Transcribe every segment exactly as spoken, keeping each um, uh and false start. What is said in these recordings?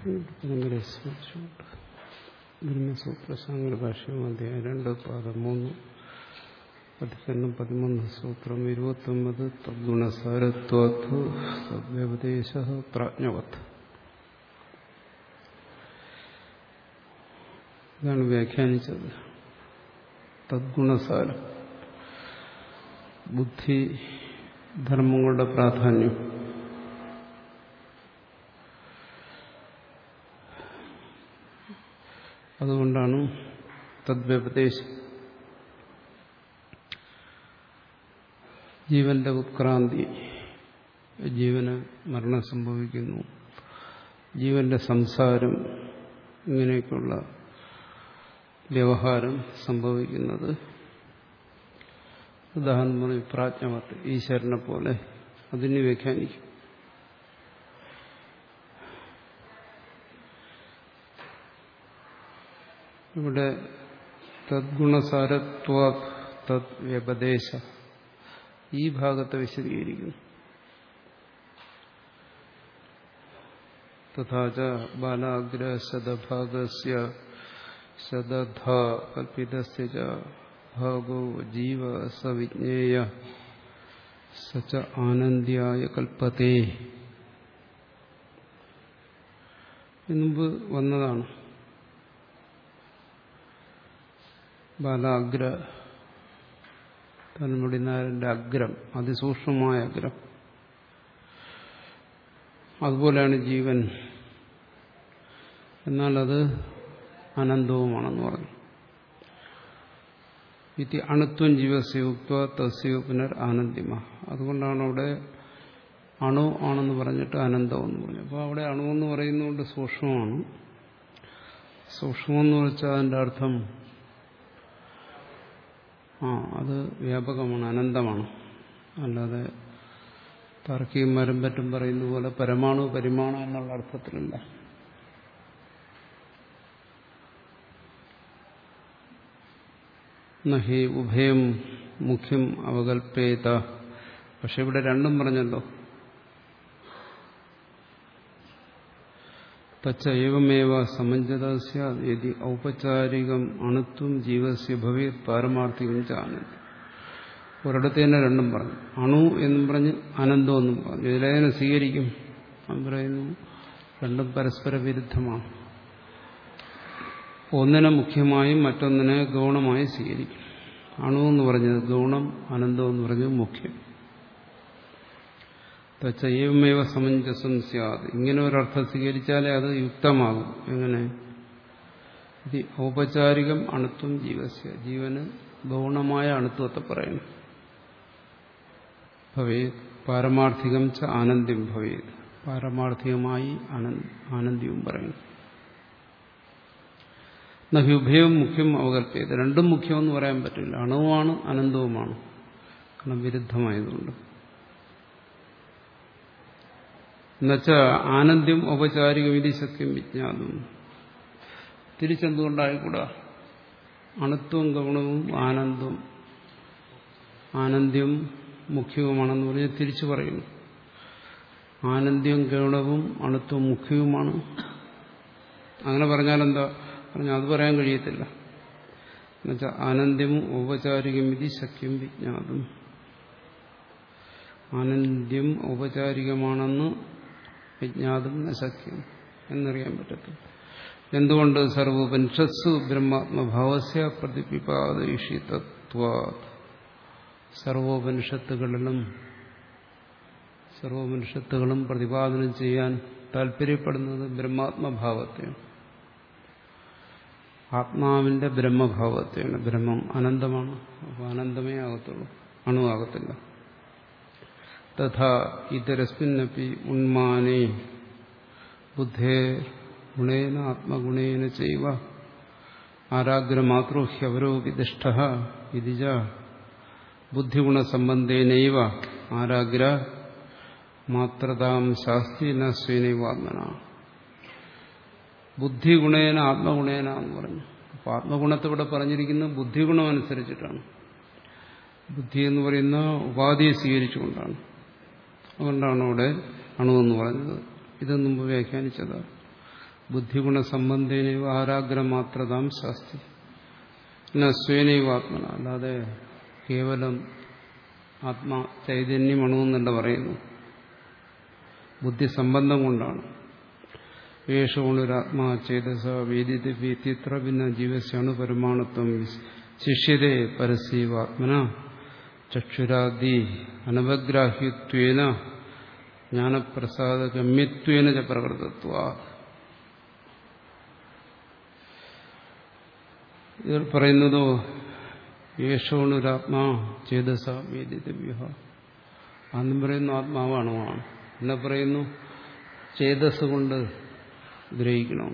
സ്മരിച്ചുകൊണ്ട് ബ്രഹ്മസൂത്ര ശാങ്കര ഭാഷ്യം അധ്യായം രണ്ട് പാദം മൂന്ന് പതിനെണ്ണം പതിമൂന്ന് സൂത്രം ഇരുപത്തൊമ്പത് തദ്ഗുണസാരത്വാത്തു സദ്വ്യപദേശ പ്രാജ്ഞവത്. ഇതാണ് വ്യാഖ്യാനിച്ചത്. തദ്ഗുണസാരം ബുദ്ധി ധർമ്മങ്ങളുടെ പ്രാധാന്യം. അതുകൊണ്ടാണ് തദ്വ്യപദേശം. ജീവന്റെ ഉത്ക്രാന്തി, ജീവന് മരണം സംഭവിക്കുന്നു, ജീവന്റെ സംസാരം, ഇങ്ങനെയൊക്കെയുള്ള വ്യവഹാരം സംഭവിക്കുന്നത് ഉദാഹരണം പറഞ്ഞ് പ്രാജ്ഞവത്ത്, ഈശ്വരനെ പോലെ അതിന് വ്യാഖ്യാനിക്കും. ഇവിടെ തദ്ഗുണസാരത്വ തദ് വ്യപദേശ ഈ ഭാഗത്തെ വിശദീകരിക്കുന്നു. തഥാച ബാലാഗ്ര ശതഭാഗസ്യ ശതധ കൽപ്പിതസ്യ ച ഭാഗോ ജീവ സവിജ്ഞേയ സച ആനന്ദ്യായ കൽപ്പതേ. മുമ്പ് വന്നതാണ്. ബാലാഗ്ര തന്മുടിനാരന്റെ അഗ്രം, അതിസൂക്ഷ്മമായ അഗ്രം. അതുപോലെയാണ് ജീവൻ, എന്നാൽ അത് അനന്തവുമാണെന്ന് പറഞ്ഞു. ഇത് അണുത്വം ജീവസ്യുക്ത തസ്യു പുനർ ആനന്ദിമ. അതുകൊണ്ടാണ് അവിടെ അണു ആണെന്ന് പറഞ്ഞിട്ട് അനന്തമെന്ന് പറഞ്ഞു. അപ്പോൾ അവിടെ അണുവെന്ന് പറയുന്നതുകൊണ്ട് സൂക്ഷ്മമാണ്. സൂക്ഷ്മമെന്ന് വെച്ചാൽ അതിൻ്റെ അർത്ഥം ആ അത് വ്യാപകമാണ്, അനന്തമാണ്. അല്ലാതെ താർക്കികന്മാരും പറ്റും പറയുന്ന പോലെ പരമാണു പരിമാണു എന്നുള്ള അർത്ഥത്തിലല്ല. നഹി ഉഭയം മുഖ്യം അവകൽപ്പേത. പക്ഷെ ഇവിടെ രണ്ടും പറഞ്ഞല്ലോ. തച്ച ഏവമേവ സമഞ്ജതസ്യ യദി ഔപചാരികം അണുത്വം ജീവസ്യ ഭവേത് പാരമാർത്ഥികം ച ആനന്ദം. ഒരിടത്ത് തന്നെ രണ്ടും പറഞ്ഞു. അണു എന്നും പറഞ്ഞ് അനന്തം എന്നും പറഞ്ഞു. ഇതിലേതിനെ സ്വീകരിക്കും? അവൻ പറയുന്നു രണ്ടും പരസ്പര വിരുദ്ധമാണ്. ഒന്നിനെ മുഖ്യമായും മറ്റൊന്നിനെ ഗൗണമായി സ്വീകരിക്കും. അണു എന്ന് പറഞ്ഞത് ഗൗണം, അനന്തം എന്ന് പറഞ്ഞത് മുഖ്യം. തച്ചൈവമേവ സമഞ്ജസം സ്യാത്. ഇങ്ങനെ ഒരർത്ഥം സ്വീകരിച്ചാലേ അത് യുക്തമാകും. എങ്ങനെ? ഇത് ഔപചാരികം അണുത്വം ജീവസ്യ, ജീവന് ഗൗണമായ അണുത്വത്തെ പറയുന്നു. ഭവേത് പാരമാർത്ഥികം ച ആനന്ദ്യം ഭവേത്, പാരമാർത്ഥികമായി ആനന്ദ്യവും പറയുന്നു. നഹ്യുഭയം മുഖ്യം അവകൽപ്പയത്. രണ്ടും മുഖ്യമെന്ന് പറയാൻ പറ്റില്ല. അണുവുമാണ് അനന്തവുമാണ്, കാരണം വിരുദ്ധമായതുകൊണ്ട്. എന്നുവെച്ചാൽ ആനന്ദ്യം ഔപചാരികം ഇതി സത്യം വിജ്ഞാതും. തിരിച്ചെന്തുകൊണ്ടായിക്കൂടാ? അണുത്വവും ഗൗണവും ആനന്ദവും ആനന്ദ്യം മുഖ്യവുമാണെന്ന് പറഞ്ഞ് തിരിച്ചു പറയുന്നു. ആനന്ദ്യം ഗൗണവും അണുത്വം മുഖ്യവുമാണ്. അങ്ങനെ പറഞ്ഞാലെന്താ? പറഞ്ഞാൽ അത് പറയാൻ കഴിയത്തില്ല. എന്നുവെച്ചാൽ ആനന്ദ്യവും ഔപചാരികം ഇതി സത്യം വിജ്ഞാതും. ആനന്ദ്യം ഔപചാരികമാണെന്ന് വിജ്ഞാതും നശക്യം എന്നറിയാൻ പറ്റത്തില്ല. എന്തുകൊണ്ട്? സർവോപനിഷത്സു ബ്രഹ്മാത്മഭാവസ്യ പ്രതിപിപാദയിഷിതത്വാ. സർവോപനിഷത്തുകളിലും സർവോപനിഷത്തുകളും പ്രതിപാദനം ചെയ്യാൻ താല്പര്യപ്പെടുന്നത് ബ്രഹ്മാത്മഭാവത്തെയാണ്, ആത്മാവിന്റെ ബ്രഹ്മഭാവത്തെയാണ്. ബ്രഹ്മം അനന്തമാണ്. അപ്പോൾ അനന്തമേ ആകത്തുള്ളൂ, അണുവാകത്തില്ല. തഥാ ഇതരസ്മിന്നപി ഉന്മാനേ ബുദ്ധേ ഗുണേന ആത്മഗുണേന ചൈവ ആരാഗ്രമാത്രോ ഹ്യവരോപിദിഷ്ടഃ ഇതിജ ബുദ്ധിഗുണസംബന്ധേനൈവ ആരാഗ്ര മാത്രതാം ശാസ്തി ന സ്വേനൈവാത്മന. ബുദ്ധിഗുണേന ആത്മഗുണേന എന്ന് പറഞ്ഞു. അപ്പോൾ ആത്മഗുണത്തെ ഇവിടെ പറഞ്ഞിരിക്കുന്നത് ബുദ്ധിഗുണം അനുസരിച്ചിട്ടാണ്. ബുദ്ധി എന്ന് പറയുന്ന ഉപാധിയെ സ്വീകരിച്ചുകൊണ്ടാണ്. അതുകൊണ്ടാണ് അവിടെ അണുവെന്ന് പറഞ്ഞത്. ഇത് മുമ്പ് വ്യാഖ്യാനിച്ചതാണ്. ബുദ്ധിഗുണസംബന്ധേനൈവ ആരാഗ്രമാത്രതാം ശാസ്തി പിന്നെ സ്വേനൈവ ആത്മന, അല്ലാതെ കേവലം ആത്മാ ചൈതന്യമണുവെന്നല്ല പറയുന്നു, ബുദ്ധിസംബന്ധം കൊണ്ടാണ്. യേശോണുരാത്മാ ചേതസ വേദിതവ്യത്ര ഭിന്ന ജീവസ്യാണു പരമാണുത്വം ശിഷ്യതേ പരസ്യവാത്മന ചക്ഷുരാദി അനവഗ്രാഹ്യത്വേന ജ്ഞാനപ്രസാദഗമ്യത്വേന ച പ്രകൃതത്വാ. ഇതിൽ പറയുന്നതോ യേശോണുരാത്മാ ചേതസ വേദിതവ്യ, അന്നും പറയുന്നു ആത്മാവാണോ ആണ്, എന്നെ പറയുന്നു ചേതസ് കൊണ്ട് ഗ്രഹിക്കണം.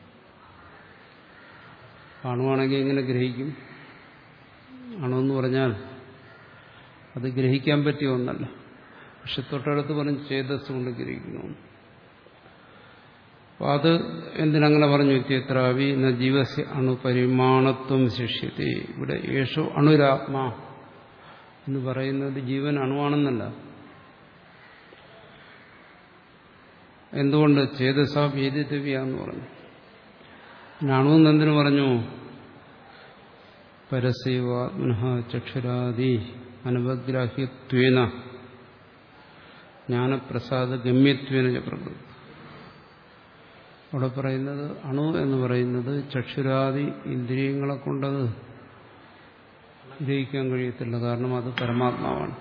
അണുവാണെങ്കിൽ എങ്ങനെ ഗ്രഹിക്കും? അണുവെന്ന് പറഞ്ഞാൽ അത് ഗ്രഹിക്കാൻ പറ്റിയ ഒന്നല്ല. പക്ഷെ തൊട്ടടുത്ത് പറഞ്ഞ് ചേതസ് കൊണ്ട് ഗ്രഹിക്കണം. അപ്പം അത് എന്തിനങ്ങനെ പറഞ്ഞു? ഇത്യത്രാവി ന ജീവസ്യ അണുപരിമാണത്വം ശിഷ്യത്തെ. ഇവിടെ യേശോ അണുരാത്മാ എന്ന് പറയുന്നത് ജീവൻ അണുവാണെന്നല്ല. എന്തുകൊണ്ട്? ചേതസ വേദിതവ്യ എന്ന് പറഞ്ഞു. അണുവെന്ന് എന്തിനു പറഞ്ഞു? പരസ്യവാത്മനഃ ചക്ഷുരാദി അനവഗ്രാഹ്യത്വേന ജ്ഞാനപ്രസാദ ഗമ്യത്വേന ച പ്രകൃതി. അവിടെ പറയുന്നത് അണു എന്ന് പറയുന്നത് ചക്ഷുരാദി ഇന്ദ്രിയങ്ങളെ കൊണ്ടത് ഗ്രഹിക്കാൻ കഴിയത്തില്ല. കാരണം അത് പരമാത്മാവാണ്.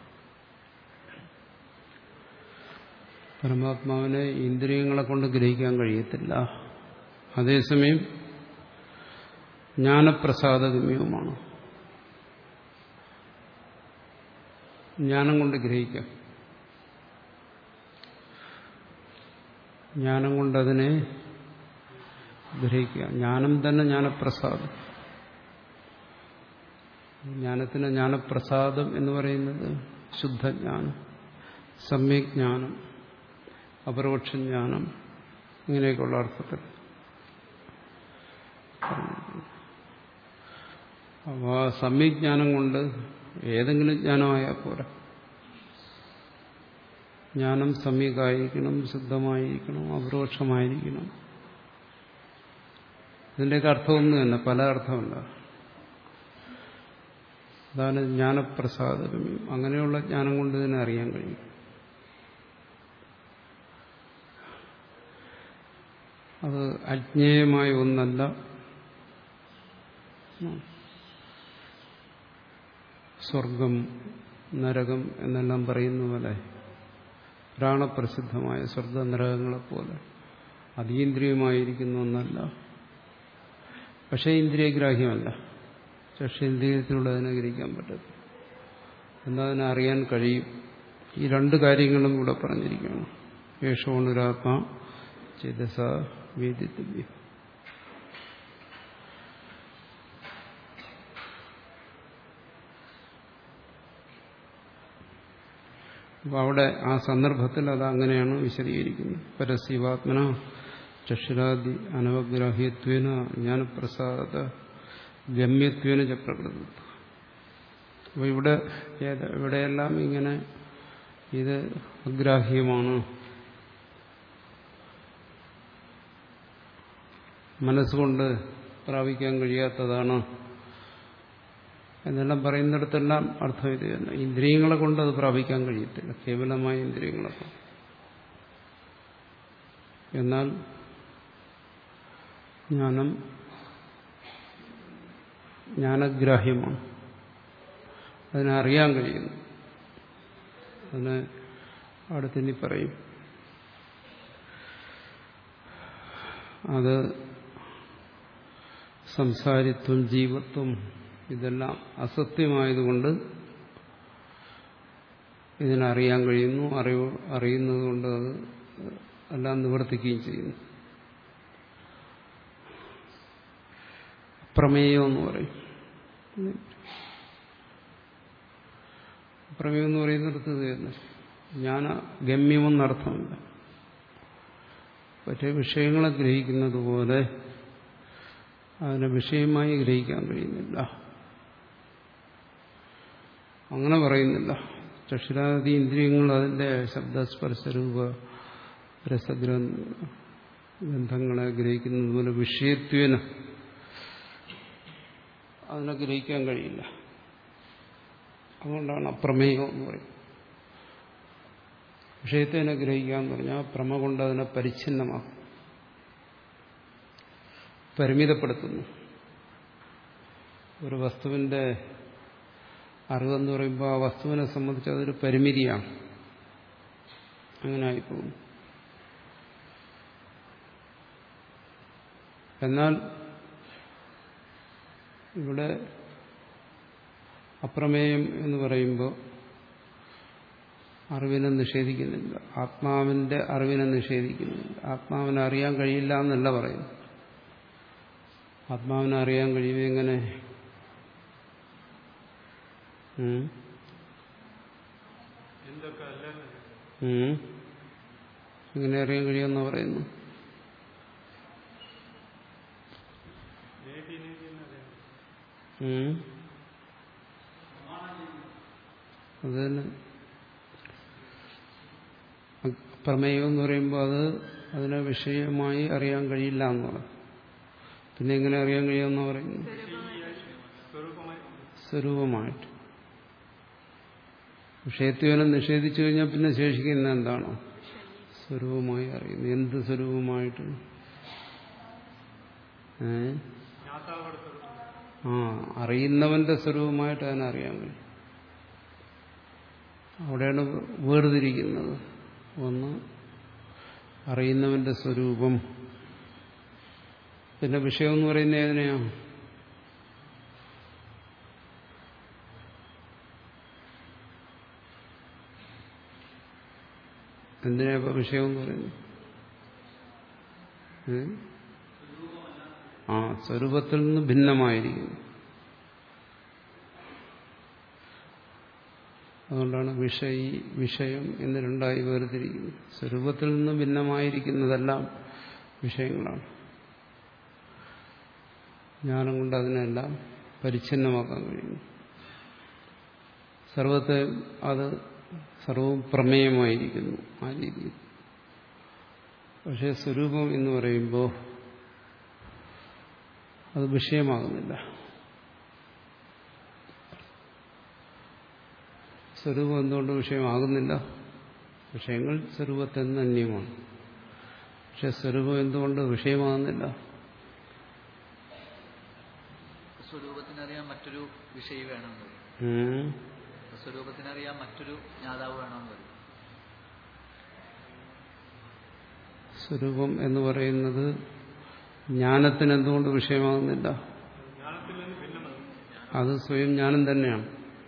പരമാത്മാവിനെ ഇന്ദ്രിയങ്ങളെ കൊണ്ട് ഗ്രഹിക്കാൻ കഴിയത്തില്ല. അതേസമയം ജ്ഞാനപ്രസാദഗമ്യവുമാണ്. ജ്ഞാനം കൊണ്ട് ഗ്രഹിക്കാം. ജ്ഞാനം കൊണ്ടതിനെ ഗ്രഹിക്കുക. ജ്ഞാനം തന്നെ ജ്ഞാനപ്രസാദം. ജ്ഞാനത്തിന് ജ്ഞാനപ്രസാദം എന്ന് പറയുന്നത് ശുദ്ധജ്ഞാനം, സമ്യജ്ഞാനം, അപരോക്ഷജ്ഞാനം, ഇങ്ങനെയൊക്കെയുള്ള അർത്ഥത്തിൽ. അപ്പോൾ ആ സമ്യജ്ഞാനം കൊണ്ട് ഏതെങ്കിലും ജ്ഞാനമായാൽ പോരാ. ജ്ഞാനം സമ്യക്കായിരിക്കണം, ശുദ്ധമായിരിക്കണം, അപരോക്ഷമായിരിക്കണം. ഇതിൻ്റെയൊക്കെ അർത്ഥമൊന്നും തന്നെ, പല അർത്ഥമല്ല. അതാണ് ജ്ഞാനപ്രസാദഗമ്യം. അങ്ങനെയുള്ള ജ്ഞാനം കൊണ്ട് ഇതിനെ അറിയാൻ കഴിയും. അത് അജ്ഞേയമായ ഒന്നല്ല. സ്വർഗം, നരകം എന്നെല്ലാം പറയുന്ന പോലെ പുരാണപ്രസിദ്ധമായ സ്വർഗ നരകങ്ങളെപ്പോലെ അതീന്ദ്രിയമായിരിക്കുന്ന ഒന്നല്ല. പക്ഷേ ഇന്ദ്രിയഗ്രാഹ്യമല്ല. ചക്ഷേന്ദ്രിയത്തിലൂടെ അതിനെ ഗ്രഹിക്കാൻ പറ്റത്തില്ല. എന്നാൽ അതിനെ അറിയാൻ കഴിയും. ഈ രണ്ട് കാര്യങ്ങളും ഇവിടെ പറഞ്ഞിരിക്കുകയാണ്. യേശോണുരാത്മാ ചേതസ വേദിതവ്യ. അപ്പോൾ അവിടെ ആ സന്ദർഭത്തിൽ അത് അങ്ങനെയാണ് വിശദീകരിക്കുന്നത്. പരസ്യവാത്മന ചക്ഷുരാദി അനവഗ്രാഹ്യത്വേന ജ്ഞാനപ്രസാദ ഗമ്യത്വേന ച പ്രകൃതി. അപ്പോൾ ഇവിടെ ഇവിടെയെല്ലാം ഇങ്ങനെ ഇത് അഗ്രാഹ്യമാണ്, മനസ്സുകൊണ്ട് പ്രാപിക്കാൻ കഴിയാത്തതാണ് എന്നെല്ലാം പറയുന്നിടത്തെല്ലാം അർത്ഥം ഇത് തന്നെ. ഇന്ദ്രിയങ്ങളെ കൊണ്ട് അത് പ്രാപിക്കാൻ കഴിയത്തില്ല, കേവലമായ ഇന്ദ്രിയങ്ങളെ കൊണ്ട്. എന്നാൽ ജ്ഞാനം ജ്ഞാനഗ്രാഹ്യമാണ്, അതിനെ അറിയാൻ കഴിയുന്നു. അതിനെ അടുത്തിനി പറയും. അത് സംസാരിത്വം, ജീവത്വം ഇതെല്ലാം അസത്യമായതുകൊണ്ട് ഇതിനറിയാൻ കഴിയുന്നു. അറിവ് അറിയുന്നത് കൊണ്ട് അത് എല്ലാം നിവർത്തിക്കുകയും ചെയ്യുന്നു. പ്രമേയം എന്ന് പറയും. പ്രമേയം എന്ന് പറയുന്നിടത്ത് ഇത് തന്നെ ജ്ഞാന ഗമ്യമെന്നർത്ഥമില്ല. മറ്റേ വിഷയങ്ങളെ ഗ്രഹിക്കുന്നത് പോലെ അതിനെ വിഷയമായി ഗ്രഹിക്കാൻ കഴിയുന്നില്ല. അങ്ങനെ പറയുന്നില്ല. ചക്ഷുരാദി ഇന്ദ്രിയങ്ങൾ അതിൻ്റെ ശബ്ദസ്പർശരൂപ രസഗ്രന്ഥ ബന്ധങ്ങളെ ഗ്രഹിക്കുന്നത് പോലെ വിഷയത്വേന അതിനെ ഗ്രഹിക്കാൻ കഴിയില്ല. അതുകൊണ്ടാണ് അപ്രമേയം എന്ന് പറയുന്നത്. വിഷയത്തിനെ ഗ്രഹിക്കാന്ന് പറഞ്ഞാൽ പ്രമ കൊണ്ട് അതിനെ പരിച്ഛിന്നമാക്കും, പരിമിതപ്പെടുത്തുന്നു. ഒരു വസ്തുവിന്റെ അറിവെന്ന് പറയുമ്പോൾ ആ വസ്തുവിനെ സംബന്ധിച്ച് അതൊരു പരിമിതിയാണ്. അങ്ങനെ ആയിപ്പോകും. എന്നാൽ ഇവിടെ അപ്രമേയം എന്ന് പറയുമ്പോൾ അറിവിനെ നിഷേധിക്കുന്നില്ല, ആത്മാവിന്റെ അറിവിനെ നിഷേധിക്കുന്നില്ല. ആത്മാവിനെ അറിയാൻ കഴിയില്ല എന്നല്ല പറയുന്നു. ആത്മാവിനെ അറിയാൻ കഴിയുമോ? എങ്ങനെ? എങ്ങനെ അറിയാൻ കഴിയുമെന്ന് പറയുന്നു? അത് തന്നെ പ്രമേയം എന്ന് പറയുമ്പോൾ അത് അതിനെ വിഷയമായി അറിയാൻ കഴിയില്ല എന്ന് പറയും. പിന്നെ എങ്ങനെ അറിയാൻ കഴിയുമെന്ന് പറയുന്നു? സ്വരൂപമായിട്ട്. വിഷയത്വനെ നിഷേധിച്ചു കഴിഞ്ഞാൽ പിന്നെ ശേഷിക്കുന്ന എന്താണോ? സ്വരൂപമായി അറിയുന്നു. എന്ത് സ്വരൂപമായിട്ട്? ഏ ആ അറിയുന്നവന്റെ സ്വരൂപമായിട്ട് അതിനെ അറിയാൻ കഴിയും. അവിടെയാണ് വേർതിരിക്കുന്നത്. ഒന്ന് അറിയുന്നവന്റെ സ്വരൂപം, പിന്നെ വിഷയം എന്ന് പറയുന്നത് ഏതിനെയാ? എന്തിനാ ഇപ്പൊ വിഷയം എന്ന് പറയുന്നത്? ആ സ്വരൂപത്തിൽ നിന്ന് ഭിന്നമായിരിക്കുന്നു. അതുകൊണ്ടാണ് വിഷയി വിഷയം എന്ന് രണ്ടായി വേർതിരിക്കുന്നത്. സ്വരൂപത്തിൽ നിന്ന് ഭിന്നമായിരിക്കുന്നതെല്ലാം വിഷയങ്ങളാണ്. ജ്ഞാനം കൊണ്ട് അതിനെല്ലാം പരിച്ഛിന്നമാക്കാൻ കഴിയുന്നു. സർവത്തെ അത് സർവവും പ്രമേയമായിരിക്കുന്നു ആ രീതിയിൽ. പക്ഷേ സ്വരൂപം എന്ന് പറയുമ്പോൾ അത് വിഷയമാകുന്നില്ല. സ്വരൂപം എന്തുകൊണ്ട് വിഷയമാകുന്നില്ല? വിഷയങ്ങൾ സ്വരൂപത്തിൽ നിന്ന് അന്യമാണ്. പക്ഷെ സ്വരൂപം എന്തുകൊണ്ട് വിഷയമാകുന്നില്ല? സ്വരൂപത്തിനറിയാൻ മറ്റൊരു വിഷയം വേണമെന്ന് പറയും. സ്വരൂപത്തിനറിയാൻ മറ്റൊരു ജ്ഞാതാവ് വേണമെന്ന് പറയും. സ്വരൂപം എന്ന് പറയുന്നത് ജ്ഞാനത്തിന് എന്തുകൊണ്ട് വിഷയമാകുന്നില്ല? അത് സ്വയം ജ്ഞാനം തന്നെയാണ്.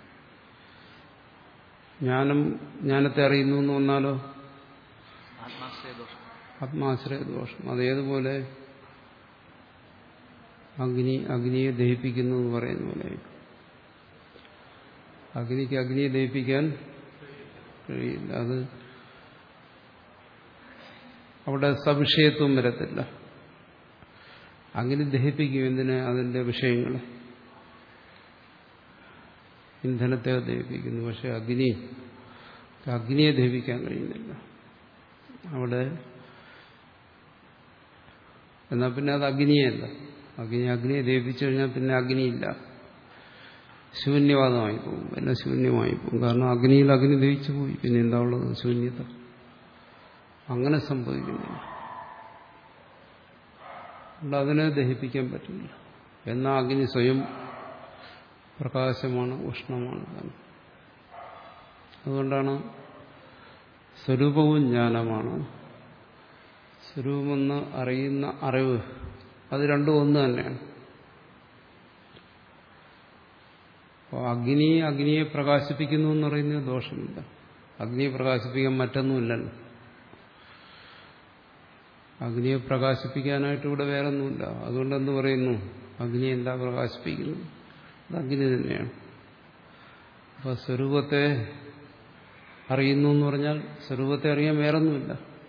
ജ്ഞാനം ജ്ഞാനത്തെ അറിയുന്നു എന്ന് വന്നാലോ? ആത്മാശ്രയ ദോഷം. അതേതുപോലെ അഗ്നി അഗ്നിയെ ദഹിപ്പിക്കുന്നു എന്ന് പറയുന്ന പോലെ അഗ്നിക്ക് അഗ്നിയെ ദഹിപ്പിക്കാൻ കഴിയില്ല. അത് അവിടെ സവിഷയത്വം വരത്തില്ല. അഗ്നി ദഹിപ്പിക്കും എന്തിന്? അതിന്റെ വിഷയങ്ങളെ, ഇന്ധനത്തെ ദഹിപ്പിക്കുന്നു. പക്ഷെ അഗ്നി അഗ്നിയെ ദഹിപ്പിക്കാൻ കഴിയുന്നില്ല അവിടെ. എന്നാൽ പിന്നെ അത് അഗ്നിയല്ല. അഗ്നി അഗ്നിയെ ദഹിപ്പിച്ചു കഴിഞ്ഞാൽ പിന്നെ അഗ്നിയില്ല, ശൂന്യവാദമായി പോകും, പിന്നെ ശൂന്യമായി പോകും. കാരണം അഗ്നിയിൽ അഗ്നി ദഹിച്ചു പോയി, പിന്നെ എന്താ ഉള്ളത്? ശൂന്യത. അങ്ങനെ സംഭവിക്കുന്നില്ല. അതിനെ ദഹിപ്പിക്കാൻ പറ്റില്ല. എന്നാൽ അഗ്നി സ്വയം പ്രകാശമാണ്, ഉഷ്ണമാണ്. അതുകൊണ്ടാണ് സ്വരൂപവും ജ്ഞാനമാണ്. സ്വരൂപമെന്ന് അറിയുന്ന അറിവ് അത് രണ്ടും ഒന്ന് തന്നെയാണ്. അപ്പോൾ അഗ്നി അഗ്നിയെ പ്രകാശിപ്പിക്കുന്നു എന്ന് പറയുന്നത് ദോഷമില്ല. അഗ്നിയെ പ്രകാശിപ്പിക്കാൻ മറ്റൊന്നുമില്ലല്ലോ. അഗ്നിയെ പ്രകാശിപ്പിക്കാനായിട്ട് ഇവിടെ വേറൊന്നുമില്ല. അതുകൊണ്ടെന്ന് പറയുന്നു അഗ്നി എന്താ പ്രകാശിപ്പിക്കുന്നത്? അത് അഗ്നി തന്നെയാണ്. അപ്പോൾ സ്വരൂപത്തെ അറിയുന്നു എന്ന് പറഞ്ഞാൽ സ്വരൂപത്തെ അറിയാൻ വേറൊന്നുമില്ല.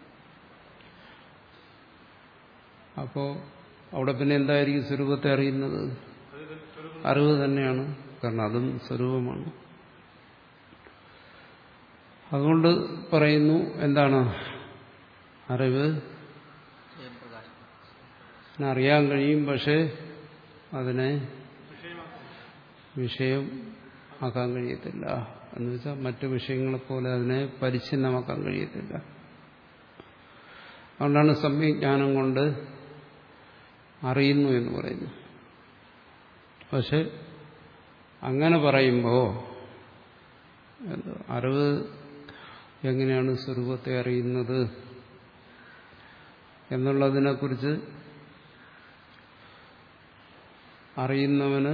അപ്പോൾ അവിടെ പിന്നെ എന്തായിരിക്കും സ്വരൂപത്തെ അറിയുന്നത്? അറിവ് തന്നെയാണ്. കാരണം അതും സ്വരൂപമാണ്. അതുകൊണ്ട് പറയുന്നു എന്താണ്? അറിവ് അറിയാൻ കഴിയും, പക്ഷെ അതിനെ വിഷയം ആക്കാൻ കഴിയത്തില്ല. എന്ന് വെച്ചാൽ മറ്റു വിഷയങ്ങളെപ്പോലെ അതിനെ പരിച്ഛിന്നമാക്കാൻ കഴിയത്തില്ല. അതുകൊണ്ടാണ് സമ്യജ്ഞാനം കൊണ്ട് അറിയുന്നു എന്ന് പറയുന്നു. പക്ഷെ അങ്ങനെ പറയുമ്പോൾ അറിവ് എങ്ങനെയാണ് സ്വരൂപത്തെ അറിയുന്നത് എന്നുള്ളതിനെക്കുറിച്ച് അറിയുന്നവന്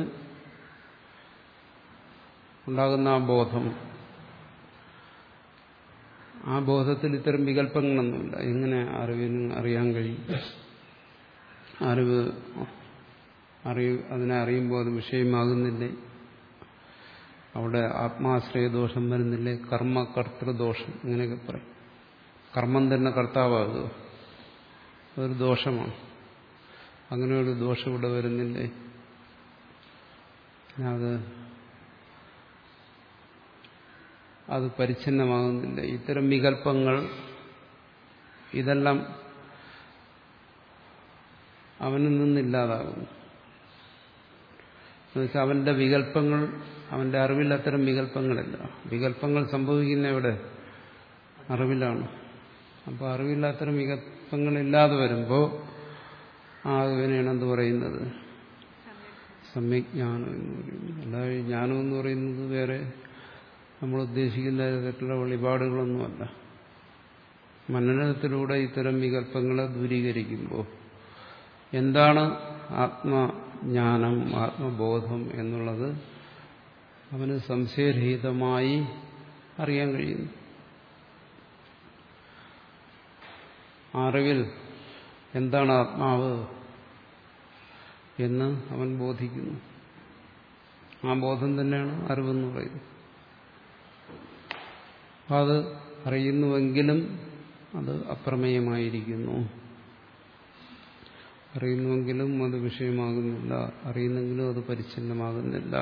ഉണ്ടാകുന്ന ആ ബോധം, ആ ബോധത്തിൽ ഇത്തരം വികല്പങ്ങളൊന്നുമില്ല. എങ്ങനെ അറിവിന് അറിയാൻ കഴിയും? അറിവ് അറിവ് അതിനെ അറിയുമ്പോൾ അത് വിഷയമാകുന്നില്ലേ? അവിടെ ആത്മാശ്രയദോഷം വരുന്നില്ലേ? കർമ്മകർത്തൃദോഷം ഇങ്ങനെയൊക്കെ പറയും. കർമ്മം തന്നെ കർത്താവാകുക അതൊരു ദോഷമാണ്. അങ്ങനെ ഒരു ദോഷം ഇവിടെ വരുന്നില്ലേ? അത് അത് പരിച്ഛിന്നമാകുന്നില്ല. ഇത്തരം വികല്പങ്ങൾ ഇതെല്ലാം അവനിൽ നിന്നില്ലാതാകുന്നു. എന്നുവെച്ചാൽ അവന്റെ വികല്പങ്ങൾ, അവന്റെ അറിവിൽ അത്തരം വികല്പങ്ങളില്ല. വികല്പങ്ങൾ സംഭവിക്കുന്ന എവിടെ? അറിവിലാണ്. അപ്പോൾ അറിവിൽ അത്തരം വികല്പങ്ങളില്ലാതെ വരുമ്പോൾ ആ അതിനെയാണ് എന്ത് പറയുന്നത്? സമ്യജ്ഞാനം എന്ന് പറയുന്നത്. അല്ലാതെ ജ്ഞാനം എന്ന് പറയുന്നത് വേറെ നമ്മൾ ഉദ്ദേശിക്കുന്ന തരത്തിലുള്ള വെളിപാടുകളൊന്നുമല്ല. മനനത്തിലൂടെ ഇത്തരം വികല്പങ്ങളെ ദൂരീകരിക്കുമ്പോൾ എന്താണ് ആത്മജ്ഞാനം, ആത്മബോധം എന്നുള്ളത് അവന് സംശയരഹിതമായി അറിയാൻ കഴിയുന്നു. അറിവിൽ എന്താണ് ആത്മാവ് എന്ന് അവൻ ബോധിക്കുന്നു. ആ ബോധം തന്നെയാണ് അറിവെന്ന് പറയുന്നത്. അത് അറിയുന്നുവെങ്കിലും അത് അപ്രമേയമായിരിക്കുന്നു. അറിയുന്നുവെങ്കിലും അത് വിഷയമാകുന്നില്ല. അറിയുന്നെങ്കിലും അത് പരിച്ഛിന്നമാകുന്നില്ല.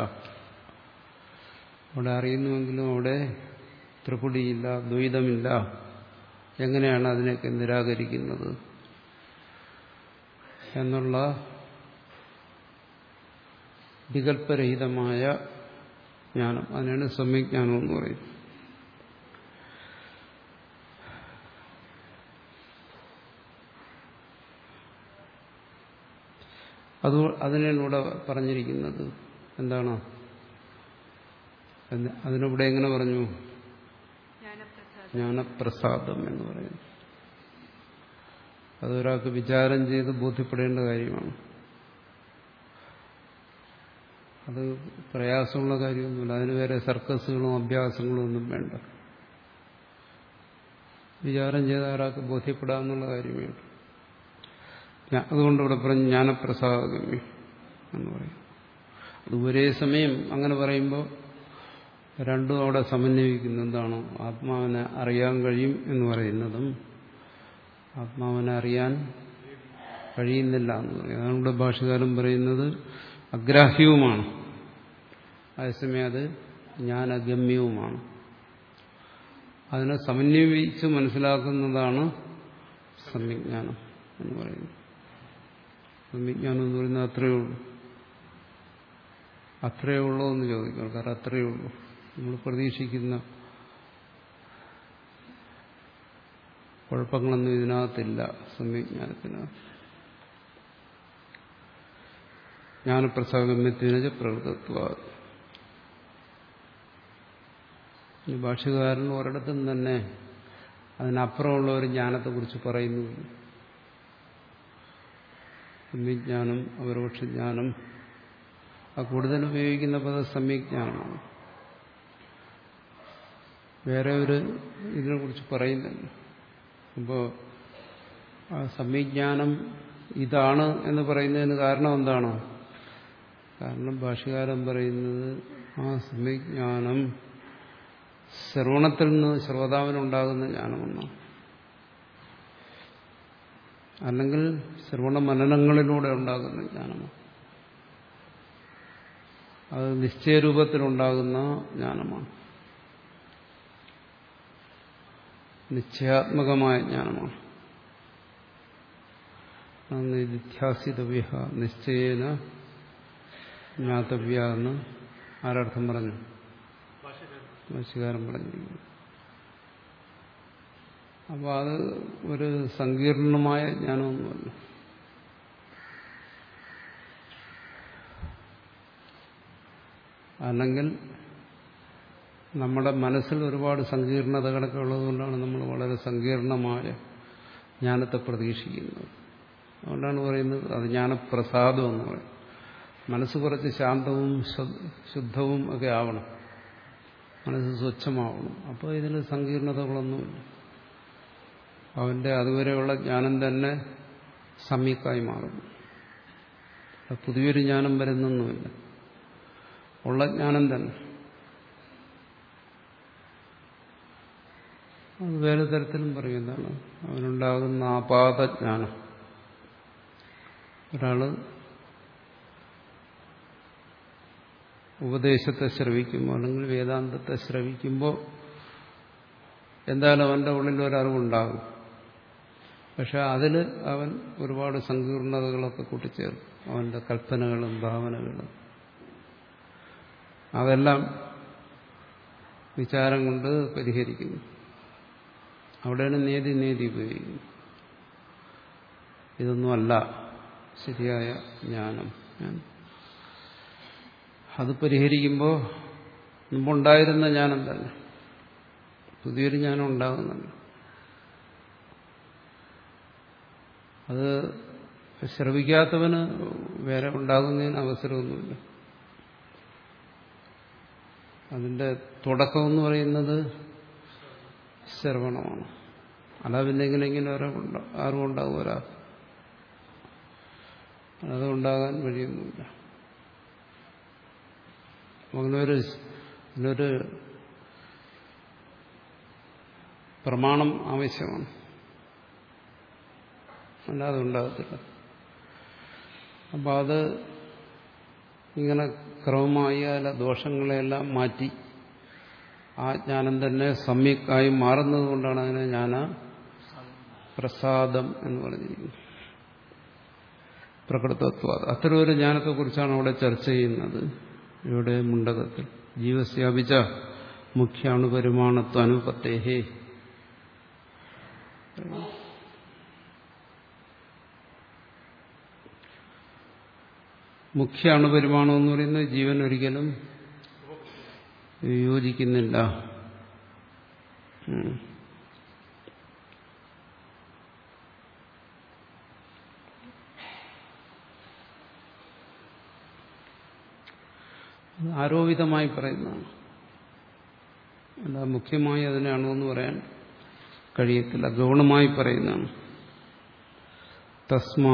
അവിടെ അറിയുന്നുവെങ്കിലും അവിടെ ത്രിപുടിയില്ല, ദ്വൈതമില്ല. എങ്ങനെയാണ് അതിനെയൊക്കെ നിരാകരിക്കുന്നത് എന്നുള്ള വികല്പരഹിതമായ ജ്ഞാനം, അതിനാണ് സമ്യജ്ഞാനം എന്ന് പറയുന്നത്. അത് അതിനാണ് ഇവിടെ പറഞ്ഞിരിക്കുന്നത്. എന്താണ് അതിനിവിടെ എങ്ങനെ പറഞ്ഞു? ജ്ഞാനപ്രസാദം എന്ന് പറയുന്നു. അതൊരാൾക്ക് വിചാരം ചെയ്ത് ബോധ്യപ്പെടേണ്ട കാര്യമാണ്. അത് പ്രയാസമുള്ള കാര്യമൊന്നുമില്ല. അതിന് വേറെ സർക്കസുകളും അഭ്യാസങ്ങളും ഒന്നും വേണ്ട. വിചാരം ചെയ്ത ഒരാൾക്ക് ബോധ്യപ്പെടാമെന്നുള്ള കാര്യമേ ഉള്ളൂ. അതുകൊണ്ട് ഇവിടെ പറഞ്ഞ് ജ്ഞാനപ്രസാദഗമ്യം എന്ന് പറയും. അത് ഒരേ സമയം അങ്ങനെ പറയുമ്പോൾ രണ്ടും അവിടെ സമന്വയിക്കുന്നു. എന്താണോ ആത്മാവിനെ അറിയാൻ കഴിയും എന്ന് പറയുന്നതും ആത്മാവിനെ അറിയാൻ കഴിയുന്നില്ല എന്ന് പറയും. അതാണ് ഇവിടെ ഭാഷകാരൻ പറയുന്നത് അഗ്രാഹ്യവുമാണ്, അതേസമയം അത് ജ്ഞാനഗമ്യവുമാണ്. അതിനെ സമന്വയിച്ച് മനസ്സിലാക്കുന്നതാണ് സമ്യജ്ഞാനം എന്ന് പറയുന്നത്. സമ്യജ്ഞാനം എന്ന് പറയുന്നത് അത്രയേ ഉള്ളൂ. അത്രയേ ഉള്ളൂ എന്ന് ചോദിക്കണം. കാരണം അത്രയേ ഉള്ളൂ. നമ്മൾ പ്രതീക്ഷിക്കുന്ന കുഴപ്പങ്ങളൊന്നും ഇതിനകത്തില്ല. സമ്യജ്ഞാനത്തിന് ജ്ഞാനപ്രസാദഗമ്യത്തിന് പ്രകൃതത്വ. ഈ ഭാഷ്യകാരൻ ഒരിടത്തും തന്നെ അതിനപ്പുറമുള്ള ഒരു ജ്ഞാനത്തെക്കുറിച്ച് പറയുന്നു. സമ്യജ്ഞാനം, അപരോക്ഷജ്ഞാനം, ആ കൂടുതൽ ഉപയോഗിക്കുന്ന പദം സമ്യജ്ഞാനമാണ്. വേറെ ഒരു ഇതിനെക്കുറിച്ച് പറയുന്നില്ല. അപ്പോൾ ആ സമ്യജ്ഞാനം ഇതാണ് എന്ന് പറയുന്നതിന് കാരണം എന്താണ്? കാരണം ഭാഷ്യകാരൻ പറയുന്നത് ആ സമ്യജ്ഞാനം ശ്രവണത്തിൽ നിന്ന് ശ്രോതാവിനുണ്ടാകുന്ന ജ്ഞാനമെന്നാണ്. അല്ലെങ്കിൽ ശ്രവണ മനനങ്ങളിലൂടെ ഉണ്ടാകുന്ന ജ്ഞാനമാണ്. അത് നിശ്ചയരൂപത്തിലുണ്ടാകുന്ന ജ്ഞാനമാണ്. നിശ്ചയാത്മകമായ ജ്ഞാനമാണ്. നിധ്യാസിതവ്യ നിശ്ചയേന ജ്ഞാതവ്യ എന്ന് ആരർത്ഥം പറഞ്ഞു? ഭാഷ്യകാരൻ പറഞ്ഞിരിക്കുന്നു. അപ്പോൾ അത് ഒരു സങ്കീർണമായ ജ്ഞാനമൊന്നുമല്ല. അല്ലെങ്കിൽ നമ്മുടെ മനസ്സിൽ ഒരുപാട് സങ്കീർണതകളൊക്കെ ഉള്ളതുകൊണ്ടാണ് നമ്മൾ വളരെ സങ്കീർണമായ ജ്ഞാനത്തെ പ്രതീക്ഷിക്കുന്നത്. അതുകൊണ്ടാണ് പറയുന്നത് അത് ജ്ഞാനപ്രസാദം എന്ന് പറയും. മനസ്സ് കുറച്ച് ശാന്തവും ശുദ്ധവും ഒക്കെ ആവണം, മനസ്സ് സ്വച്ഛമാവണം. അപ്പോൾ ഇതിൽ സങ്കീർണതകളൊന്നുമില്ല. അവന്റെ അതുവരെയുള്ള ജ്ഞാനം തന്നെ സമ്യക്കായി മാറുന്നു. പുതിയൊരു ജ്ഞാനം വരുന്നൊന്നുമില്ല, ഉള്ള ജ്ഞാനം തന്നെ. അത് വേറെ തരത്തിലും പറയും. എന്താണ് അവനുണ്ടാകുന്ന ആപാതജ്ഞാനം? ഒരാള് ഉപദേശത്തെ ശ്രവിക്കുമ്പോൾ അല്ലെങ്കിൽ വേദാന്തത്തെ ശ്രവിക്കുമ്പോൾ എന്തായാലും അവന്റെ ഉള്ളിൽ ഒരറിവുണ്ടാകും. പക്ഷെ അതിൽ അവൻ ഒരുപാട് സങ്കീർണതകളൊക്കെ കൂട്ടിച്ചേർക്കും. അവന്റെ കൽപ്പനകളും ഭാവനകളും അതെല്ലാം വിചാരം കൊണ്ട് പരിഹരിക്കുന്നു. അവിടെയാണ് നേതി നേതി ഉപയോഗിക്കുന്നത്. ഇതൊന്നുമല്ല ശരിയായ ജ്ഞാനം. അത് പരിഹരിക്കുമ്പോൾ മുമ്പുണ്ടായിരുന്ന ജ്ഞാനം തന്നെ പുതിയൊരു ജ്ഞാനം ഉണ്ടാകുന്നുണ്ട്. അത് ശ്രവിക്കാത്തവന് വേറെ ഉണ്ടാകുന്നതിന് അവസരമൊന്നുമില്ല. അതിന്റെ തുടക്കമെന്ന് പറയുന്നത് ശ്രവണമാണ്. അല്ല പിന്നെ ഇങ്ങനെ ഇങ്ങനെ അറിവുണ്ടാകും ഒരാൾ. അതുണ്ടാകാൻ വഴിയൊന്നുമില്ല. അങ്ങനൊരു ഇതിനൊരു പ്രമാണം ആവശ്യമാണ്, അല്ലാതെ ഉണ്ടാകത്തില്ല. അപ്പം അത് ഇങ്ങനെ ക്രമമായി അതിലെ ദോഷങ്ങളെല്ലാം മാറ്റി ആ ജ്ഞാനം തന്നെ സമ്യക്കായി മാറുന്നത് കൊണ്ടാണ് അതിനെ ജ്ഞാന പ്രസാദം എന്ന് പറഞ്ഞിരിക്കുന്നത്. പ്രകൃതത്വ അത്തരം ഒരു ജ്ഞാനത്തെക്കുറിച്ചാണ് അവിടെ ചർച്ച ചെയ്യുന്നത്. ഇവിടെ മുണ്ടകത്തിൽ ജീവസ്യാപിച്ച മുഖ്യാണുപരിമാണത്വ അനുപത്തേഹേ. മുഖ്യ അണുപരിമാണം എന്ന് പറയുന്നത് ജീവൻ ഒരിക്കലും യോജിക്കുന്നില്ല. ആരോപിതമായി പറയുന്നതാണ്. അല്ല മുഖ്യമായി അതിനാണോ എന്ന് പറയാൻ കഴിയത്തില്ല, ഗൗണമായി പറയുന്നതാണ്. തസ്മാ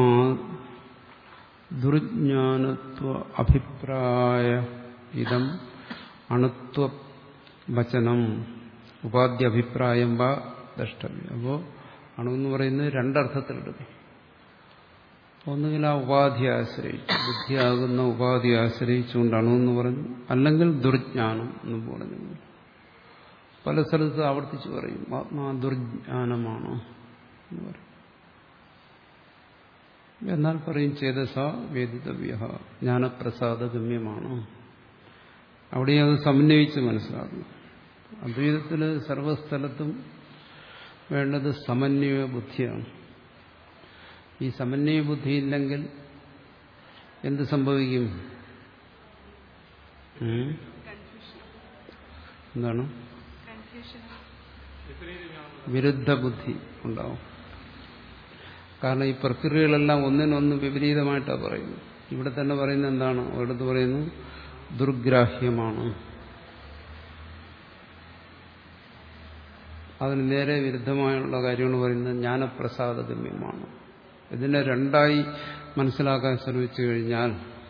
ദുർജ്ഞാനത്വ അഭിപ്രായ ഇതം അണുത്വ വചനം ഉപാധ്യ അഭിപ്രായം വാ ദ്രഷ്ടവ്യം. അപ്പോൾ അണുവെന്ന് പറയുന്നത് രണ്ടർത്ഥത്തിലെടുക്കും. ഒന്നുകിൽ ആ ഉപാധിയെ ആശ്രയിച്ചു, ബുദ്ധിയാകുന്ന ഉപാധിയെ ആശ്രയിച്ചുകൊണ്ട് അണുവെന്ന് പറഞ്ഞു, അല്ലെങ്കിൽ ദുർജ്ഞാനം എന്ന് പറഞ്ഞു. പല സ്ഥലത്ത് ആവർത്തിച്ച് പറയും ആത്മാ ദുർജ്ഞാനമാണോ എന്ന് പറയും. എന്നാൽ പറയും ചേതസ വേദിതവ്യ ജ്ഞാനപ്രസാദഗമ്യമാണോ. അവിടെ അത് സമന്വയിച്ച് മനസ്സിലാക്കുന്നു. അദ്വൈതത്തിൽ സർവസ്ഥലത്തും വേണ്ടത് സമന്വയ ബുദ്ധിയാണ്. ഈ സമന്വയ ബുദ്ധി ഇല്ലെങ്കിൽ എന്ത് സംഭവിക്കും? എന്താണ്? വിരുദ്ധ ബുദ്ധി ഉണ്ടാവും. കാരണം ഈ പ്രക്രിയകളെല്ലാം ഒന്നിനൊന്ന് വിപരീതമായിട്ടാണ് പറയുന്നത്. ഇവിടെ തന്നെ പറയുന്നത് എന്താണ്? ഒരിടത്ത് പറയുന്നു ദുർഗ്രാഹ്യമാണ്, അതിന് നേരെ വിരുദ്ധമായുള്ള കാര്യമാണ് പറയുന്നത് ജ്ഞാനപ്രസാദഗമ്യമാണ്. ഇതിനെ രണ്ടായി മനസ്സിലാക്കാൻ ശ്രമിച്ചു കഴിഞ്ഞാൽ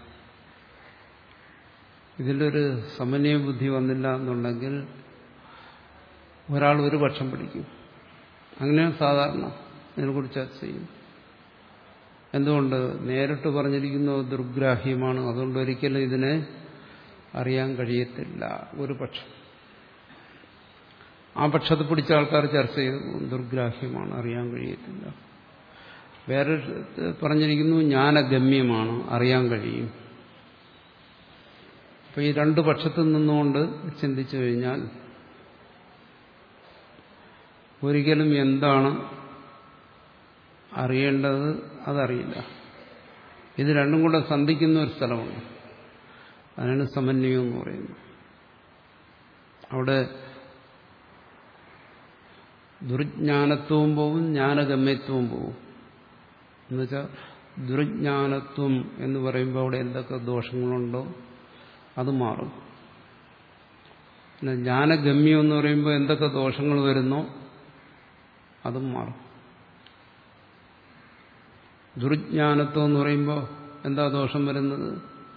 ഇതിൻ്റെ ഒരു സമന്വയ ബുദ്ധി വന്നില്ല എന്നുണ്ടെങ്കിൽ ഒരാൾ ഒരു പക്ഷം പിടിക്കും. അങ്ങനെയാണ് സാധാരണ ഇതിനെക്കുറിച്ച് ചർച്ച ചെയ്യും. എന്തുകൊണ്ട്? നേരിട്ട് പറഞ്ഞിരിക്കുന്നത് ദുർഗ്രാഹ്യമാണ്, അതുകൊണ്ട് ഒരിക്കലും ഇതിനെ അറിയാൻ കഴിയത്തില്ല. ഒരു പക്ഷം ആ പക്ഷത്ത് പിടിച്ച ആൾക്കാർ ചർച്ച ചെയ്തു ദുർഗ്രാഹ്യമാണ്, അറിയാൻ കഴിയത്തില്ല. വേറെ പറഞ്ഞിരിക്കുന്നു ജ്ഞാനഗമ്യമാണ്, അറിയാൻ കഴിയും. അപ്പൊ ഈ രണ്ടു പക്ഷത്തു നിന്നുകൊണ്ട് ചിന്തിച്ചു കഴിഞ്ഞാൽ ഒരിക്കലും എന്താണ് അറിയേണ്ടത് അതറിയില്ല. ഇത് രണ്ടും കൂടെ സന്ധിക്കുന്ന ഒരു സ്ഥലമാണ്. അതിനാണ് സമന്വയം എന്ന് പറയുന്നത്. അവിടെ ദുർജ്ഞാനത്വവും പോവും, ജ്ഞാനഗമ്യത്വവും പോവും. എന്നുവെച്ചാൽ ദുർജ്ഞാനത്വം എന്ന് പറയുമ്പോൾ അവിടെ എന്തൊക്കെ ദോഷങ്ങളുണ്ടോ അത് മാറും. പിന്നെ ജ്ഞാനഗമ്യം എന്ന് പറയുമ്പോൾ എന്തൊക്കെ ദോഷങ്ങൾ വരുന്നോ അതും മാറും. ദുർജ്ഞാനത്വം എന്ന് പറയുമ്പോൾ എന്താ ദോഷം വരുന്നത്?